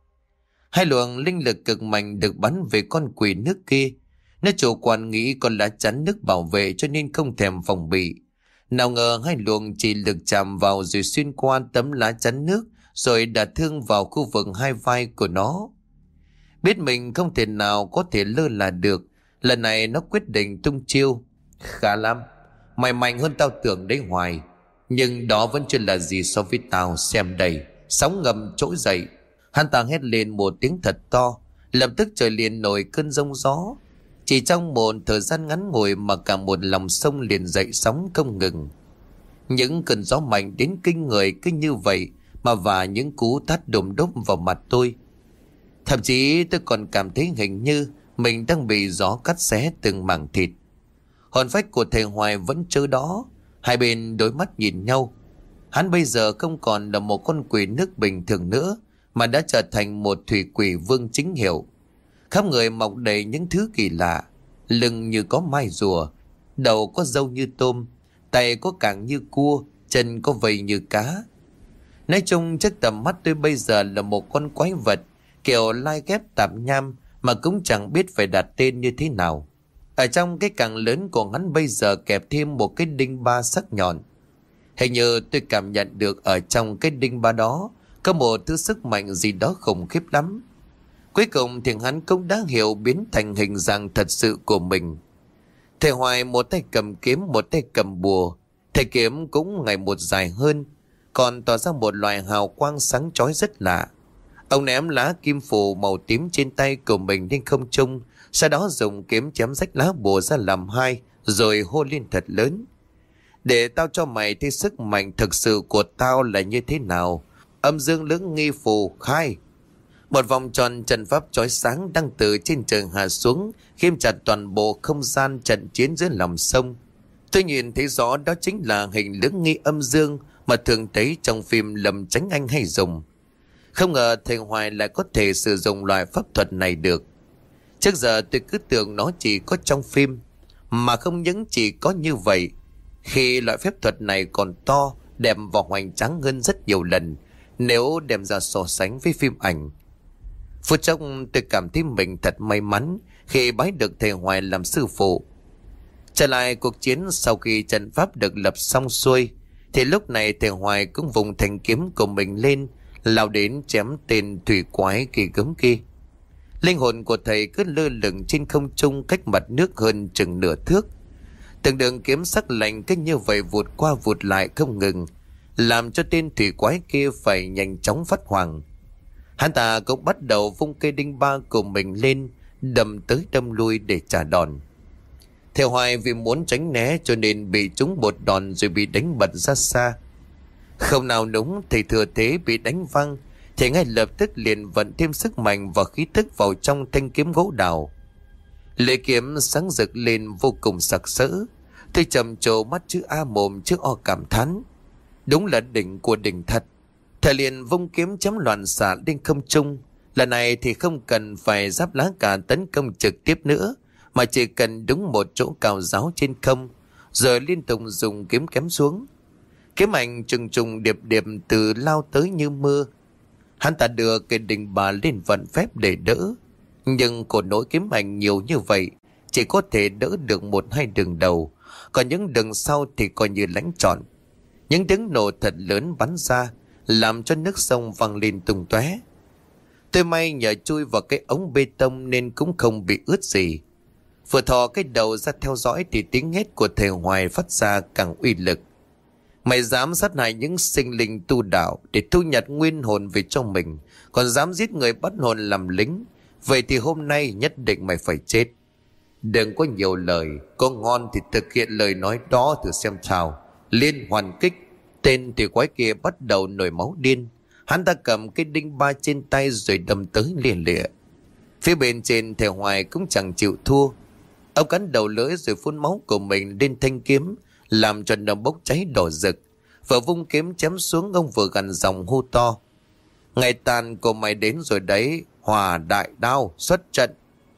Hai luồng linh lực cực mạnh được bắn về con quỷ nước kia. Nó chủ quan nghĩ còn lá chắn nước bảo vệ cho nên không thèm phòng bị. Nào ngờ hai luồng chỉ lực chạm vào rồi xuyên qua tấm lá chắn nước rồi đả thương vào khu vực hai vai của nó. Biết mình không thể nào có thể lơ là được, lần này nó quyết định tung chiêu. Khá lắm, mày mạnh hơn tao tưởng đấy Hoài. Nhưng đó vẫn chưa là gì so với tao, xem đây. Sóng ngầm trỗi dậy. Hắn ta hét lên một tiếng thật to, lập tức trời liền nổi cơn giông gió. Chỉ trong một thời gian ngắn ngủi mà cả một lòng sông liền dậy sóng không ngừng. Những cơn gió mạnh đến kinh người cứ như vậy mà vả những cú tát đùng đúc vào mặt tôi. Thậm chí tôi còn cảm thấy hình như mình đang bị gió cắt xé từng mảng thịt. Hồn phách của thầy Hoài vẫn trơ đó. Hai bên đối mắt nhìn nhau. Hắn bây giờ không còn là một con quỷ nước bình thường nữa, mà đã trở thành một thủy quỷ vương chính hiệu. Khắp người mọc đầy những thứ kỳ lạ. Lưng như có mai rùa, đầu có râu như tôm, tay có càng như cua, chân có vầy như cá. Nói chung trước tầm mắt tôi bây giờ là một con quái vật kiểu lai ghép tạp nham mà cũng chẳng biết phải đặt tên như thế nào. Ở trong cái càng lớn của hắn bây giờ kẹp thêm một cái đinh ba sắc nhọn. Hình như tôi cảm nhận được ở trong cái đinh ba đó có một thứ sức mạnh gì đó khủng khiếp lắm. Cuối cùng thì hắn cũng đã hiểu biến thành hình dạng thật sự của mình. Thầy Hoài một tay cầm kiếm, một tay cầm bùa. Thầy kiếm cũng ngày một dài hơn, còn tỏa ra một loại hào quang sáng chói rất lạ. Ông ném lá kim phù màu tím trên tay của mình lên không trung, sau đó dùng kiếm chém rách lá bùa ra làm hai, rồi hô lên thật lớn. Để tao cho mày thấy sức mạnh thực sự của tao là như thế nào. Âm dương lưỡng nghi phù khai. Một vòng tròn trận pháp chói sáng đang từ trên trời hạ xuống, khiêm chặt toàn bộ không gian trận chiến giữa lòng sông. Tôi nhìn thấy rõ đó chính là hình lưỡng nghi âm dương mà thường thấy trong phim Lâm Chánh Anh hay dùng. Không ngờ thầy Hoài lại có thể sử dụng loại pháp thuật này được. Trước giờ tôi cứ tưởng nó chỉ có trong phim, mà không những chỉ có như vậy. Khi loại phép thuật này còn to, đẹp và hoành tráng hơn rất nhiều lần nếu đem ra so sánh với phim ảnh. Phút chốc tôi cảm thấy mình thật may mắn khi bái được thầy Hoài làm sư phụ. Trở lại cuộc chiến, sau khi trận pháp được lập xong xuôi thì lúc này thầy Hoài cũng vùng thanh kiếm của mình lên, lao đến chém tên thủy quái kỳ gớm kia. Linh hồn của thầy cứ lơ lửng trên không trung cách mặt nước hơn chừng nửa thước. Từng đường kiếm sắc lạnh cứ như vậy vụt qua vụt lại không ngừng, làm cho tên thủy quái kia phải nhanh chóng phát hoảng. Hắn ta cũng bắt đầu vung cây đinh ba của mình lên, đâm tới đâm lui để trả đòn. Thầy Hoài vì muốn tránh né cho nên bị trúng một đòn rồi bị đánh bật ra xa. Không nào núng, thầy thừa thế bị đánh văng, thầy ngay lập tức liền vận thêm sức mạnh và khí tức vào trong thanh kiếm gỗ đào. Lưỡi kiếm sáng rực lên vô cùng sặc sỡ. Tôi trầm trồ mắt chữ A mồm chữ O cảm thán. Đúng là đỉnh của đỉnh thật. Thầy liền vung kiếm chém loạn xạ lên không trung. Lần này thì không cần phải giáp lá cả tấn công trực tiếp nữa, mà chỉ cần đúng một chỗ cao giáo trên không, rồi liên tục dùng kiếm kém xuống. Kiếm ảnh trùng trùng điệp điệp từ lao tới như mưa. Hắn ta đưa cây đinh bà lên vận phép để đỡ, nhưng của nỗi kiếm ảnh nhiều như vậy chỉ có thể đỡ được một hai đường đầu, còn những đường sau thì coi như lãnh trọn. Những tiếng nổ thật lớn bắn ra làm cho nước sông văng lên tung tóe. Tôi may nhờ chui vào cái ống bê tông nên cũng không bị ướt gì. Vừa thò cái đầu ra theo dõi thì tiếng hét của thầy Hoài phát ra càng uy lực. Mày dám sát hại những sinh linh tu đạo để thu nhặt nguyên hồn về cho mình, còn dám giết người bắt hồn làm lính, vậy thì hôm nay nhất định mày phải chết. Đừng có nhiều lời, có ngon thì thực hiện lời nói đó thử xem sao. Liên hoàn kích. Tên thì quái kia bắt đầu nổi máu điên. Hắn ta cầm cái đinh ba trên tay rồi đâm tới liền lịa. Phía bên trên thầy Hoài cũng chẳng chịu thua. Ông cắn đầu lưỡi rồi phun máu của mình lên thanh kiếm, làm cho nó bốc cháy đỏ rực. Vừa vung kiếm chém xuống, ông vừa gằn giọng hô to: ngày tàn của mày đến rồi đấy, Hòa đại đao xuất trận.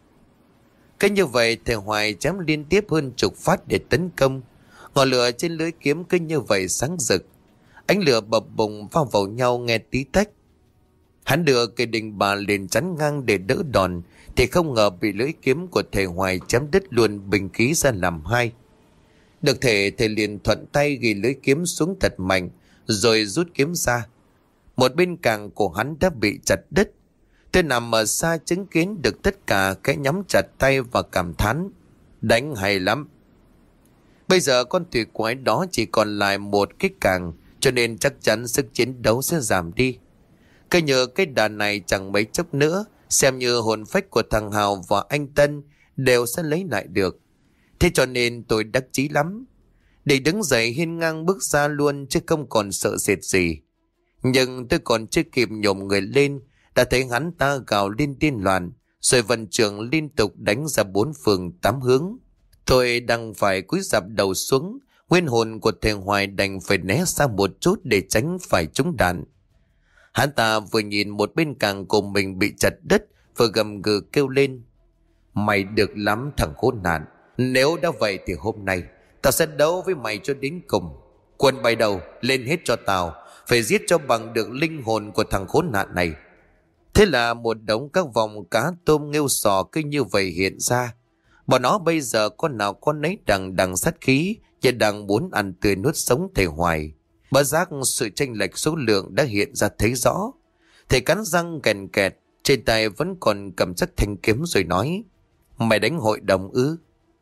Cái như vậy thầy Hoài chém liên tiếp hơn chục phát để tấn công. Ngọn lửa trên lưỡi kiếm cứ như vậy sáng rực. Ánh lửa bập bùng va vào nhau nghe tí tách. Hắn đưa cây đinh bà lên chắn ngang để đỡ đòn, thì không ngờ bị lưỡi kiếm của thầy Hoài chém đứt luôn bình khí ra làm hai. Được thể thầy liền thuận tay ghi lưỡi kiếm xuống thật mạnh, rồi rút kiếm ra. một bên càng của hắn đã bị chặt đứt. Tôi nằm ở xa chứng kiến được tất cả, cái nhắm chặt tay và cảm thán: đánh hay lắm. Bây giờ con thủy quái đó chỉ còn lại một cái càng, cho nên chắc chắn sức chiến đấu sẽ giảm đi. Cứ nhờ cái đàn này chẳng mấy chốc nữa, xem như hồn phách của thằng Hào và anh Tân đều sẽ lấy lại được. Thế cho nên tôi đắc chí lắm, để đứng dậy hiên ngang bước ra luôn, chứ không còn sợ sệt gì. Nhưng tôi còn chưa kịp nhổm người lên, đã thấy hắn ta gào lên điên loạn, rồi vận trưởng liên tục đánh ra bốn phương tám hướng. Tôi đang phải cúi rạp đầu xuống, nguyên hồn của thầy Hoài đành phải né xa một chút để tránh phải trúng đạn. Hắn ta vừa nhìn một bên càng của mình bị chặt đứt, vừa gầm gừ kêu lên: mày được lắm thằng khốn nạn, nếu đã vậy thì hôm nay tao sẽ đấu với mày cho đến cùng. Quân bay đầu lên hết cho tao, phải giết cho bằng được linh hồn của thằng khốn nạn này. Thế là một đống các vòng cá tôm nghêu sò cứ như vậy hiện ra. Bọn nó bây giờ con nào con nấy đằng đằng sát khí, và đằng muốn ăn tươi nuốt sống thầy Hoài. Bất giác sự chênh lệch số lượng đã hiện ra thấy rõ. Thầy cắn răng kèn kẹt, trên tay vẫn còn cầm chắc thanh kiếm rồi nói: mày đánh hội đồng ư?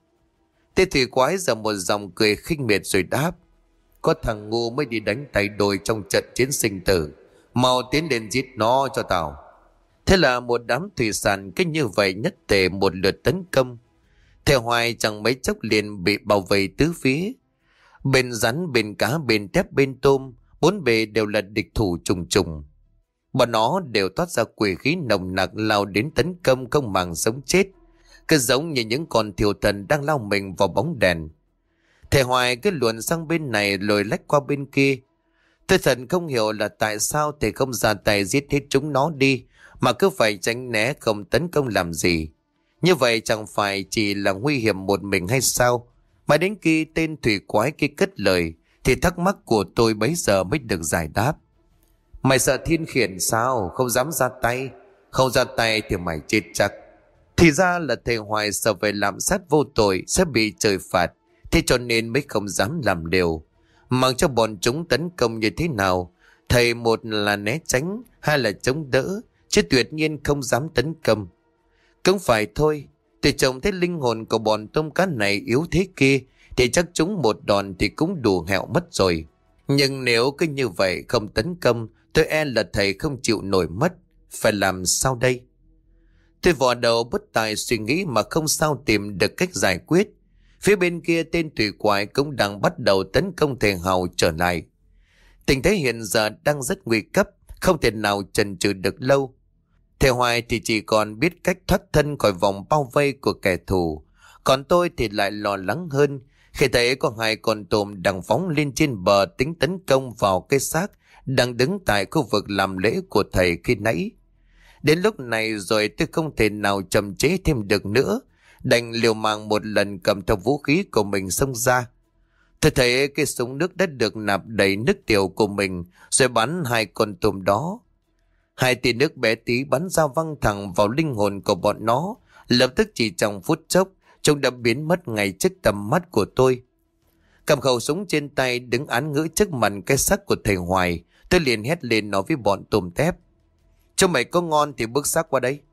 Thế thủy quái giờ một dòng cười khinh miệt rồi đáp: có thằng ngu mới đi đánh tay đôi trong trận chiến sinh tử, mau tiến lên giết nó cho tao. Thế là một đám thủy sản cứ như vậy nhất tề một lượt tấn công. Thầy Hoài chẳng mấy chốc liền bị bao vây tứ phía. Bên rắn, bên cá, bên tép, bên tôm, bốn bề đều là địch thủ trùng trùng. Bọn nó đều toát ra quỷ khí nồng nặc lao đến tấn công không màng sống chết, cứ giống như những con thiêu thần đang lao mình vào bóng đèn. Thầy Hoài cứ luồn sang bên này rồi lách qua bên kia. Tôi thật không hiểu là tại sao thầy không ra tay giết hết chúng nó đi, mà cứ phải tránh né không tấn công làm gì. Như vậy chẳng phải chỉ là nguy hiểm một mình hay sao? Mà đến khi tên thủy quái kia cất lời, thì thắc mắc của tôi bấy giờ mới được giải đáp. Mày sợ thiên khiển sao? Không dám ra tay. Không ra tay thì mày chết chắc. Thì ra là thầy Hoài sợ về lạm sát vô tội sẽ bị trời phạt, thế cho nên mới không dám làm liều. Mặc cho bọn chúng tấn công như thế nào, thầy một là né tránh, hai là chống đỡ, chứ tuyệt nhiên không dám tấn công. Cũng phải thôi, thì trông thấy linh hồn của bọn tôm cá này yếu thế kia, thì chắc chúng một đòn thì cũng đủ hẹo mất rồi. Nhưng nếu cứ như vậy không tấn công, tôi e là thầy không chịu nổi mất. Phải làm sao đây? Tôi vò đầu bất tài suy nghĩ mà không sao tìm được cách giải quyết. Phía bên kia tên thủy quái cũng đang bắt đầu tấn công thầy Hào trở lại. Tình thế hiện giờ đang rất nguy cấp, không thể nào chần chừ được lâu. Thầy Hoài thì chỉ còn biết cách thoát thân khỏi vòng bao vây của kẻ thù. Còn tôi thì lại lo lắng hơn khi thấy có hai con tôm đang phóng lên trên bờ tính tấn công vào cái xác đang đứng tại khu vực làm lễ của thầy khi nãy. Đến lúc này rồi tôi không thể nào chậm chế thêm được nữa, đành liều mạng một lần cầm theo vũ khí của mình xông ra. Tôi thấy cái súng nước đã được nạp đầy nước tiểu của mình rồi bắn hai con tôm đó. Hai tia nước bé tí bắn ra văng thẳng vào linh hồn của bọn nó. Lập tức chỉ trong phút chốc, chúng đã biến mất ngay trước tầm mắt của tôi. Cầm khẩu súng trên tay đứng án ngữ trước mặt cái xác của thầy Hoài, tôi liền hét lên nói với bọn tôm tép: chúng mày có ngon thì bước xác qua đây.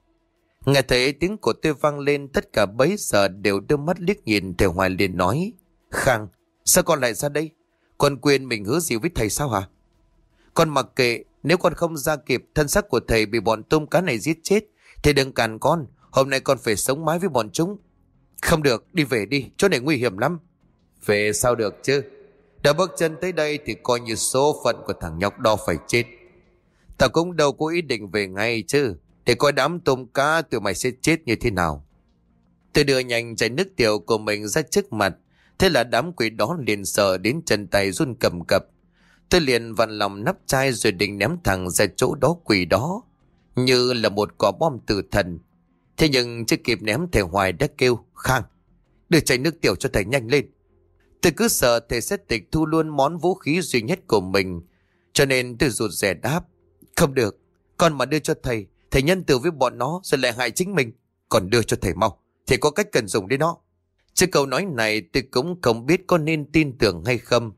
Nghe thấy tiếng của tôi vang lên, tất cả bấy giờ đều đưa mắt liếc nhìn thầy Hoài liền nói: Khang, sao con lại ra đây? Con quên mình hứa gì với thầy sao hả? Con mặc kệ, nếu con không ra kịp, thân xác của thầy bị bọn tôm cá này giết chết, thì đừng cản con, hôm nay con phải sống mái với bọn chúng. Không được, đi về đi, chỗ này nguy hiểm lắm. Về sao được chứ? Đã bước chân tới đây thì coi như số phận của thằng nhóc đó phải chết. Tao cũng đâu có ý định về ngay chứ, để coi đám tôm cá tụi mày sẽ chết như thế nào. Tôi đưa nhanh chai nước tiểu của mình ra trước mặt, thế là đám quỷ đó liền sợ đến chân tay run cầm cập. Tôi liền vặn lòng nắp chai rồi định ném thẳng ra chỗ đó quỷ đó, như là một quả bom tử thần. Thế nhưng chưa kịp ném, thầy Hoài đã kêu: Khang, đưa chai nước tiểu cho thầy nhanh lên. Tôi cứ sợ thầy sẽ tịch thu luôn món vũ khí duy nhất của mình, cho nên tôi rụt rè đáp: Không được, con mà đưa cho thầy, thầy nhân từ với bọn nó rồi lại hại chính mình. Còn đưa cho thầy mau, thầy có cách cần dùng đến nó. Chứ câu nói này tôi cũng không biết có nên tin tưởng hay không.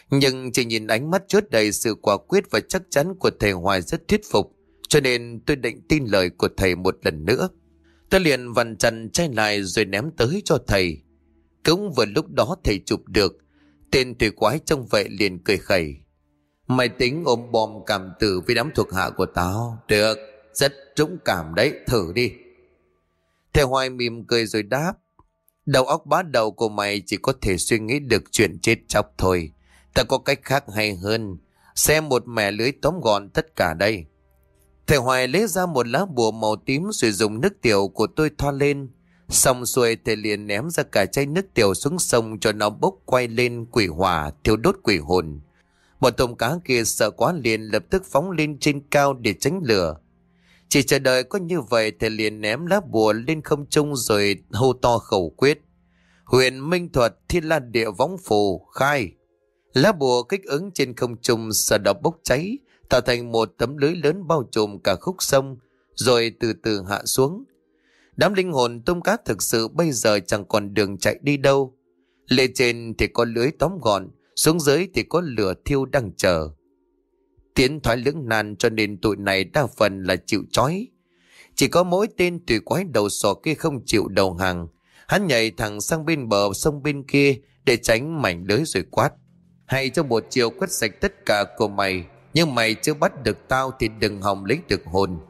Nhưng chỉ nhìn ánh mắt chứa đầy sự quả quyết và chắc chắn của thầy Hoài rất thuyết phục, cho nên tôi định tin lời của thầy một lần nữa. Tôi liền vặn chặt chai lại rồi ném tới cho thầy. Cũng vừa lúc đó thầy chụp được. Tên thủy quái trông vậy liền cười khẩy. Mày tính ôm bom cảm tử với đám thuộc hạ của tao? Được, rất dũng cảm đấy, thử đi. Thầy Hoài mỉm cười rồi đáp. Đầu óc bá đầu của mày chỉ có thể suy nghĩ được chuyện chết chóc thôi. Ta có cách khác hay hơn. Xem một mẻ lưới tóm gọn tất cả đây. Thầy Hoài lấy ra một lá bùa màu tím rồi dùng nước tiểu của tôi thoa lên. Xong xuôi thầy liền ném ra cả chai nước tiểu xuống sông cho nó bốc quay lên quỷ hỏa thiêu đốt quỷ hồn. Một tôm cá kia sợ quá liền lập tức phóng lên trên cao để tránh lửa. Chỉ chờ đợi có như vậy thầy liền ném lá bùa lên không trung rồi hô to khẩu quyết. Huyền minh thuật thiên la địa võng phù khai. Lá bùa kích ứng trên không trung sau đó bốc cháy, tạo thành một tấm lưới lớn bao trùm cả khúc sông, rồi từ từ hạ xuống. Đám linh hồn tôm cá thực sự bây giờ chẳng còn đường chạy đi đâu. Lên trên thì có lưới tóm gọn, xuống dưới thì có lửa thiêu đang chờ. Tiến thoái lưỡng nan cho nên tụi này đa phần là chịu trói. Chỉ có mỗi tên tùy quái đầu sò kia không chịu đầu hàng. Hắn nhảy thẳng sang bên bờ sông bên kia để tránh mảnh lưới rồi quát. Hay cho một chiều quét sạch tất cả của mày, nhưng mày chưa bắt được tao thì đừng hòng lấy được hồn.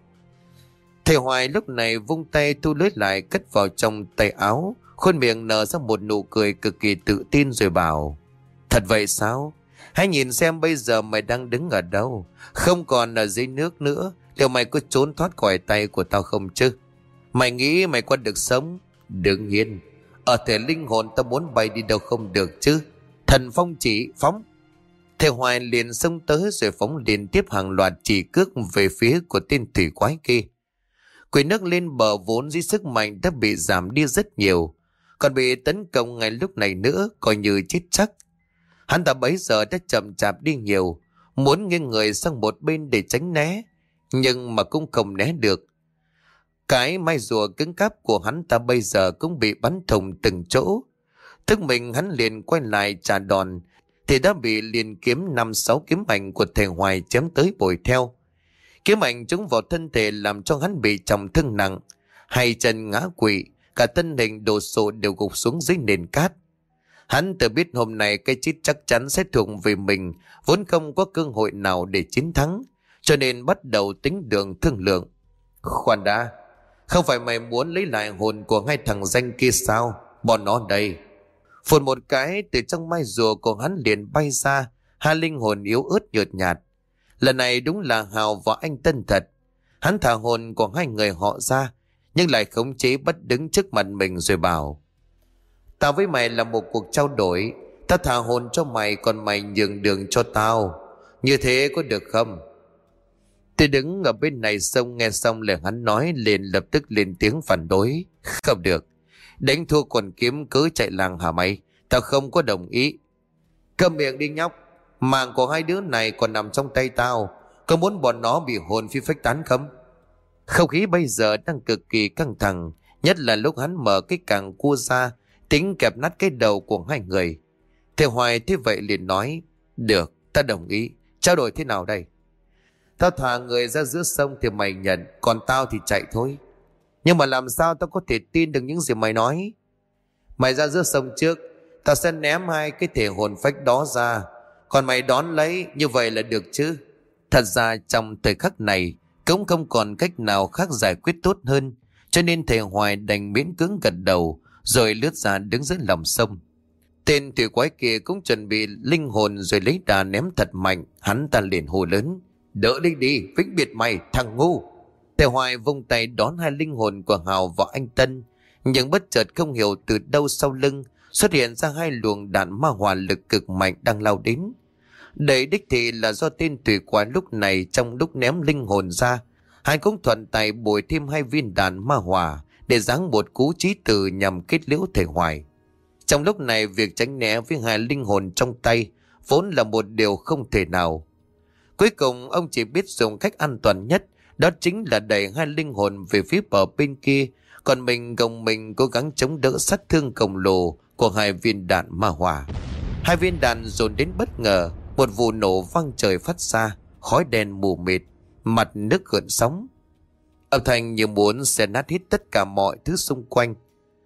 Thầy Hoài lúc này vung tay thu lưới lại cất vào trong tay áo, khuôn miệng nở ra một nụ cười cực kỳ tự tin rồi bảo. Thật vậy sao? Hãy nhìn xem bây giờ mày đang đứng ở đâu, không còn ở dưới nước nữa. Liệu mày có trốn thoát khỏi tay của tao không chứ? Mày nghĩ mày có được sống? Đương nhiên. Ở thể linh hồn tao muốn bay đi đâu không được chứ. Thần phong chỉ phóng. Thầy Hoài liền xông tới rồi phóng liên tiếp hàng loạt chỉ cước về phía của tên thủy quái kia. Quỷ nước lên bờ vốn dĩ sức mạnh đã bị giảm đi rất nhiều, còn bị tấn công ngay lúc này nữa coi như chết chắc. Hắn ta bấy giờ đã chậm chạp đi nhiều, muốn nghiêng người sang một bên để tránh né, nhưng mà cũng không né được. Cái mai rùa cứng cáp của hắn ta bây giờ cũng bị bắn thủng từng chỗ. Thức mình hắn liền quay lại trả đòn thì đã bị liền kiếm năm sáu kiếm ảnh của thầy Hoài chém tới bồi theo. Kiếm ảnh trúng vào thân thể làm cho hắn bị trọng thương nặng, hai chân ngã quỵ, cả thân hình đồ sộ đều gục xuống dưới nền cát. Hắn tự biết hôm nay cái chết chắc chắn sẽ thuộc về mình, vốn không có cơ hội nào để chiến thắng, cho nên bắt đầu tính đường thương lượng. Khoan đã, không phải mày muốn lấy lại hồn của hai thằng danh kia sao? Bọn nó đây. Phun một cái, từ trong mai rùa của hắn liền bay ra hai linh hồn yếu ớt nhợt nhạt. Lần này đúng là Hào và anh Tân thật. Hắn thả hồn của hai người họ ra, nhưng lại khống chế bắt đứng trước mặt mình rồi bảo. Tao với mày là một cuộc trao đổi. Tao thả hồn cho mày, còn mày nhường đường cho tao. Như thế có được không? Tôi đứng ở bên này sông nghe xong lời hắn nói liền lập tức lên tiếng phản đối. Không được. Đánh thua còn kiếm cớ chạy làng hả mày? Tao không có đồng ý. Câm miệng đi nhóc. Mạng của hai đứa này còn nằm trong tay tao. Có muốn bọn nó bị hồn phi phách tán không? Không khí bây giờ đang cực kỳ căng thẳng, nhất là lúc hắn mở cái càng cua ra tính kẹp nát cái đầu của hai người. Thầy Hoài thế vậy liền nói. Được, ta đồng ý. Trao đổi thế nào đây? Tao thả người ra giữa sông thì mày nhận, còn tao thì chạy thôi. Nhưng mà làm sao tao có thể tin được những gì mày nói? Mày ra giữa sông trước, tao sẽ ném hai cái thể hồn phách đó ra, còn mày đón lấy, như vậy là được chứ? Thật ra trong thời khắc này cũng không còn cách nào khác giải quyết tốt hơn, cho nên thầy Hoài đành miễn cưỡng gật đầu rồi lướt ra đứng dưới lòng sông. Tên thủy quái kia cũng chuẩn bị linh hồn rồi lấy đà ném thật mạnh. Hắn ta liền hô lớn. Đỡ đi đi, vĩnh biệt mày, thằng ngu. Thầy Hoài vung tay đón hai linh hồn của Hào và anh Tân, nhưng bất chợt không hiểu từ đâu sau lưng xuất hiện ra hai luồng đạn ma hỏa lực cực mạnh đang lao đến. Đấy đích thị là do tên thủy quái lúc này trong lúc ném linh hồn ra, hắn cũng thuận tay bồi thêm hai viên đạn ma hỏa để giáng một cú chí tử nhằm kết liễu thầy Hoài. Trong lúc này việc tránh né với hai linh hồn trong tay vốn là một điều không thể nào. Cuối cùng ông chỉ biết dùng cách an toàn nhất, đó chính là đẩy hai linh hồn về phía bờ bên kia, còn mình gồng mình cố gắng chống đỡ sát thương khổng lồ của hai viên đạn ma hỏa. Hai viên đạn dồn đến bất ngờ, một vụ nổ vang trời phát ra, khói đen mù mịt, mặt nước gợn sóng. Âm thanh như muốn xé nát hết tất cả mọi thứ xung quanh.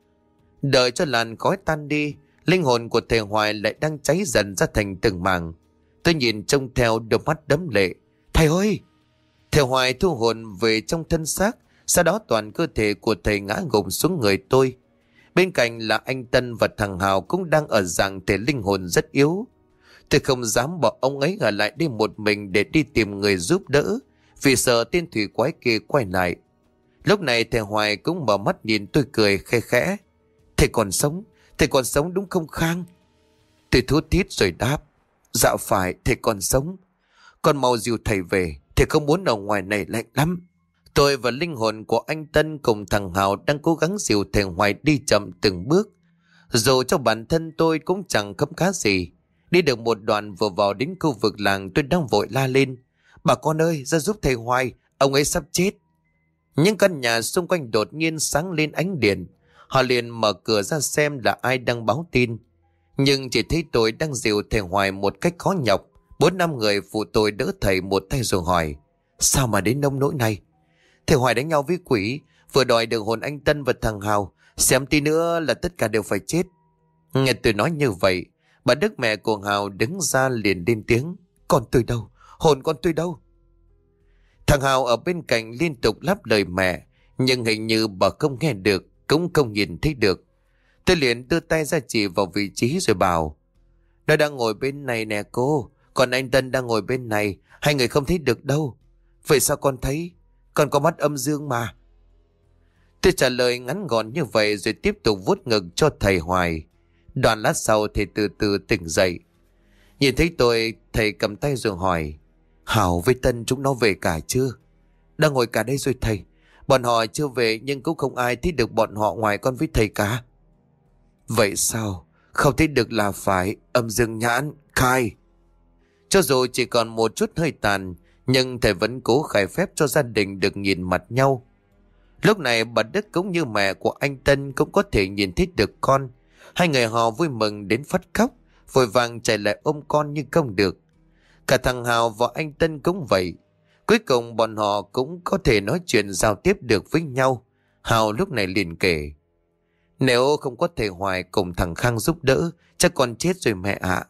Đợi cho làn khói tan đi, linh hồn của thầy Hoài lại đang cháy dần ra thành từng mảng. Tôi nhìn trông theo, đôi mắt đẫm lệ. Thầy ơi! Thầy Hoài thu hồn về trong thân xác, sau đó toàn cơ thể của thầy ngã gục xuống người tôi. Bên cạnh là anh Tân và thằng Hào cũng đang ở dạng thể linh hồn rất yếu. Tôi không dám bỏ ông ấy ở lại đi một mình để đi tìm người giúp đỡ, vì sợ tên thủy quái kia quay lại. Lúc này thầy Hoài cũng mở mắt nhìn tôi cười khe khẽ. Thầy còn sống, thầy còn sống đúng không Khang? Tôi thút thít rồi đáp. Dạ phải, thầy còn sống. Con mau dìu thầy về, thầy không muốn ở ngoài này lạnh lắm. Tôi và linh hồn của anh Tân cùng thằng Hào đang cố gắng dìu thầy Hoài đi chậm từng bước. Dù cho bản thân tôi cũng chẳng khấm khá gì. Đi được một đoạn vừa vào đến khu vực làng, tôi đang vội la lên. Bà con ơi, ra giúp thầy Hoài, ông ấy sắp chết. Những căn nhà xung quanh đột nhiên sáng lên ánh điện. Họ liền mở cửa ra xem là ai đang báo tin. Nhưng chỉ thấy tôi đang dìu thầy Hoài một cách khó nhọc. Bốn năm người phụ tôi đỡ thầy một tay rồi hỏi. Sao mà đến nông nỗi này? Thầy Hoài đánh nhau với quỷ, vừa đòi được hồn anh Tân và thằng Hào. Xem tí nữa là tất cả đều phải chết. Nghe tôi nói như vậy, bà Đức mẹ của Hào đứng ra liền lên tiếng. Con tôi đâu? Hồn con tôi đâu? Thằng Hào ở bên cạnh liên tục lắp lời mẹ, nhưng hình như bà không nghe được, cũng không nhìn thấy được. Tôi liền đưa tay ra chỉ vào vị trí rồi bảo. Nó đang ngồi bên này nè cô, còn anh Tân đang ngồi bên này, hai người không thấy được đâu. Vậy sao con thấy? Con có mắt âm dương mà. Tôi trả lời ngắn gọn như vậy rồi tiếp tục vuốt ngực cho thầy Hoài. Đoạn lát sau thầy từ từ tỉnh dậy. Nhìn thấy tôi, thầy cầm tay rồi hỏi. Hảo với Tân chúng nó về cả chưa? Đang ngồi cả đây rồi thầy. Bọn họ chưa về nhưng cũng không ai thấy được bọn họ ngoài con với thầy cả. Vậy sao? Không thấy được là phải âm dương nhãn, khai. Cho dù chỉ còn một chút hơi tàn, nhưng thầy vẫn cố khai phép cho gia đình được nhìn mặt nhau. Lúc này bà Đức cũng như mẹ của anh Tân cũng có thể nhìn thấy được con. Hai người họ vui mừng đến phát khóc, vội vàng chạy lại ôm con nhưng không được. Cả thằng Hào và anh Tân cũng vậy. Cuối cùng bọn họ cũng có thể nói chuyện giao tiếp được với nhau. Hào lúc này liền kể. Nếu không có thầy Hoài cùng thằng Khang giúp đỡ, chắc con chết rồi mẹ ạ.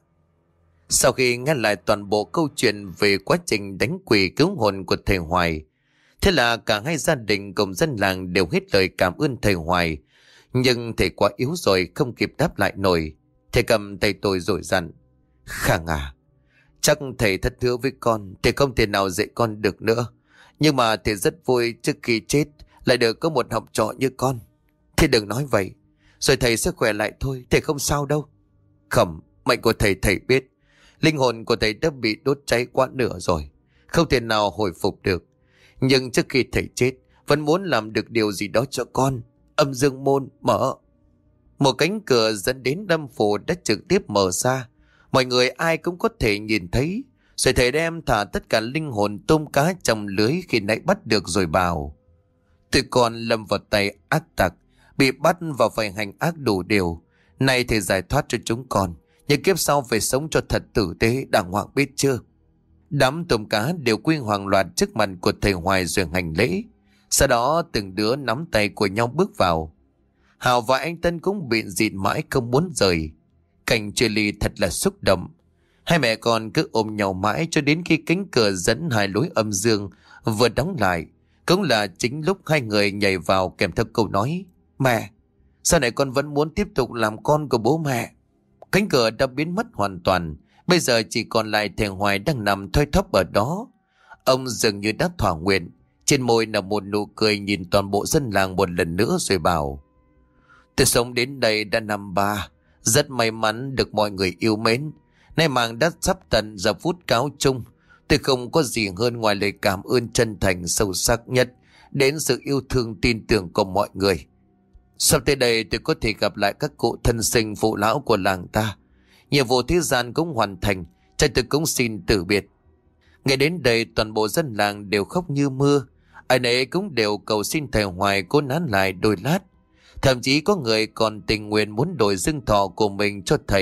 Sau khi nghe lại toàn bộ câu chuyện về quá trình đánh quỷ cứu hồn của thầy Hoài, thế là cả hai gia đình cùng dân làng đều hết lời cảm ơn thầy Hoài. Nhưng thầy quá yếu rồi không kịp đáp lại nổi. Thầy cầm tay tôi rồi dặn. Khang à, chắc thầy thất hứa với con, thầy không thể nào dạy con được nữa. Nhưng mà thầy rất vui trước khi chết lại được có một học trò như con. Thầy đừng nói vậy, rồi thầy sẽ khỏe lại thôi, thầy không sao đâu. Không, mệnh của thầy thầy biết. Linh hồn của thầy đã bị đốt cháy quá nửa rồi, không thể nào hồi phục được. Nhưng trước khi thầy chết, vẫn muốn làm được điều gì đó cho con. Âm dương môn mở. Một cánh cửa dẫn đến Lâm Phủ đã trực tiếp mở ra. Mọi người ai cũng có thể nhìn thấy. Rồi thầy đem thả tất cả linh hồn tôm cá trong lưới khi nãy bắt được rồi bảo. Tụi con lâm vào tay ác tặc, bị bắt và phải hành ác đủ điều. Nay thầy giải thoát cho chúng con, nhưng kiếp sau phải sống cho thật tử tế, đàng hoàng biết chưa? Đám tôm cá đều quy hoàng loạt trước mặt của thầy Hoài rồi hành lễ. Sau đó từng đứa nắm tay của nhau bước vào. Hào và anh Tân cũng bị dịt mãi không muốn rời. Cảnh chia ly thật là xúc động. Hai mẹ con cứ ôm nhau mãi cho đến khi cánh cửa dẫn hai lối âm dương vừa đóng lại. Cũng là chính lúc hai người nhảy vào kèm theo câu nói. Mẹ, sau này con vẫn muốn tiếp tục làm con của bố mẹ. Cánh cửa đã biến mất hoàn toàn. Bây giờ chỉ còn lại thầy Hoài đang nằm thoi thóp ở đó. Ông dường như đã thỏa nguyện. Trên môi là một nụ cười nhìn toàn bộ dân làng một lần nữa rồi bảo. Tôi sống đến đây đã năm ba. Rất may mắn được mọi người yêu mến. Nay màng đã sắp tận giờ phút cáo chung. Tôi không có gì hơn ngoài lời cảm ơn chân thành sâu sắc nhất đến sự yêu thương tin tưởng của mọi người. Sắp tới đây tôi có thể gặp lại các cụ thân sinh phụ lão của làng ta. Nhiệm vụ thế gian cũng hoàn thành, chắc tôi cũng xin từ biệt. Ngày đến đây toàn bộ dân làng đều khóc như mưa. Ai nấy cũng đều cầu xin thầy Hoài cố nán lại đôi lát. Thậm chí có người còn tình nguyện muốn đổi dương thọ của mình cho thầy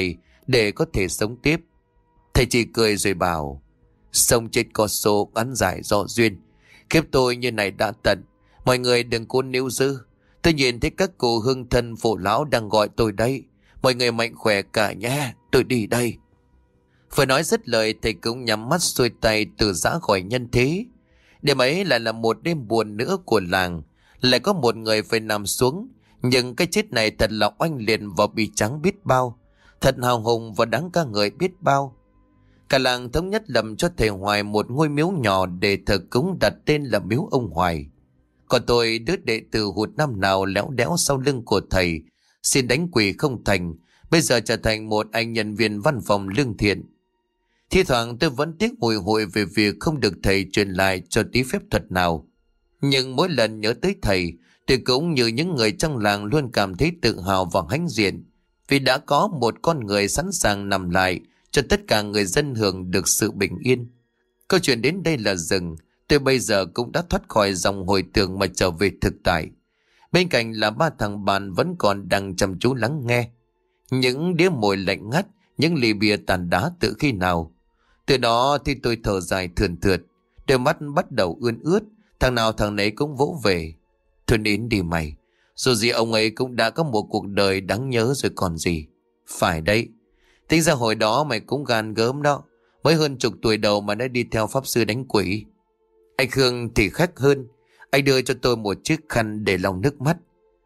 để có thể sống tiếp. Thầy chỉ cười rồi bảo, sống chết có số, ngắn dài do duyên. Kiếp tôi như này đã tận, mọi người đừng cố níu giữ. Tôi nhìn thấy các cụ hương thân phụ lão đang gọi tôi đây. Mọi người mạnh khỏe cả nhé, tôi đi đây. Vừa nói dứt lời, thầy cũng nhắm mắt xuôi tay từ giã khỏi nhân thế. Đêm ấy lại là một đêm buồn nữa của làng. Lại có một người phải nằm xuống. Nhưng cái chết này thật là oanh liệt và bi tráng biết bao. Thật hào hùng và đáng ca ngợi biết bao. Cả làng thống nhất lập cho thầy Hoài một ngôi miếu nhỏ để thờ cúng, đặt tên là miếu ông Hoài. Còn tôi, đứa đệ tử hụt năm nào léo đéo sau lưng của thầy, xin đánh quỷ không thành, bây giờ trở thành một anh nhân viên văn phòng lương thiện. Thi thoảng tôi vẫn tiếc bồi hồi về việc không được thầy truyền lại cho tí phép thuật nào. Nhưng mỗi lần nhớ tới thầy, tôi cũng như những người trong làng luôn cảm thấy tự hào và hãnh diện, vì đã có một con người sẵn sàng nằm lại cho tất cả người dân hưởng được sự bình yên. Câu chuyện đến đây là dừng. Tôi bây giờ cũng đã thoát khỏi dòng hồi tưởng mà trở về thực tại. Bên cạnh là ba thằng bạn vẫn còn đang chăm chú lắng nghe. Những đĩa mồi lạnh ngắt, những ly bia tàn đá tự khi nào. Từ đó thì tôi thở dài thườn thượt, đôi mắt bắt đầu ươn ướt, thằng nào thằng nấy cũng vỗ về. Thôi nín đi mày, dù gì ông ấy cũng đã có một cuộc đời đáng nhớ rồi còn gì. Phải đấy, tính ra hồi đó mày cũng gan gớm đó, mới hơn chục tuổi đầu mà đã đi theo pháp sư đánh quỷ. Anh Khương thì khác hơn, anh đưa cho tôi một chiếc khăn để lau nước mắt.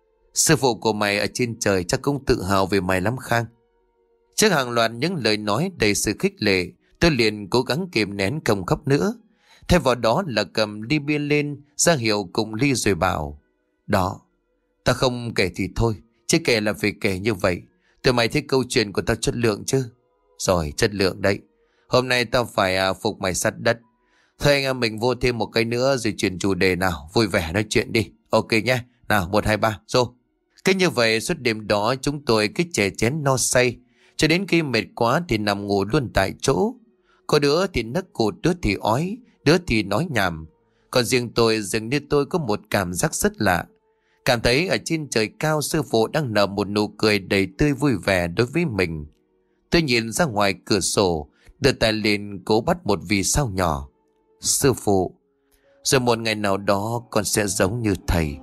Sư phụ của mày ở trên trời chắc cũng tự hào về mày lắm Khang. Trước hàng loạt những lời nói đầy sự khích lệ, tôi liền cố gắng kìm nén không khóc nữa. Thay vào đó là cầm ly bia lên, ra hiệu cùng ly rồi bảo, đó, ta không kể thì thôi, chứ kể là phải kể như vậy. Tụi mày thấy câu chuyện của tao chất lượng chứ? Rồi, chất lượng đấy. Hôm nay tao phải à, phục mày sát đất. Thôi anh em mình vô thêm một cái nữa rồi chuyển chủ đề nào, vui vẻ nói chuyện đi. Ok nhé, nào một hai ba, rồi. Cứ như vậy suốt đêm đó chúng tôi cứ chè chén no say, cho đến khi mệt quá thì nằm ngủ luôn tại chỗ. Có đứa thì nấc cụt, đứa thì ói, đứa thì nói nhảm. Còn riêng tôi, dường như tôi có một cảm giác rất lạ. Cảm thấy ở trên trời cao sư phụ đang nở một nụ cười đầy tươi vui vẻ đối với mình. Tôi nhìn ra ngoài cửa sổ, đưa tay lên cố bắt một vì sao nhỏ. Sư phụ, rồi một ngày nào đó con sẽ giống như thầy.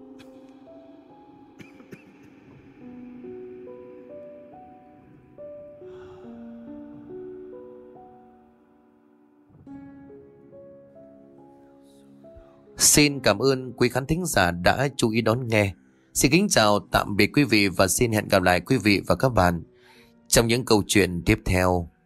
Xin cảm ơn quý khán thính giả đã chú ý đón nghe. Xin kính chào tạm biệt quý vị và xin hẹn gặp lại quý vị và các bạn trong những câu chuyện tiếp theo.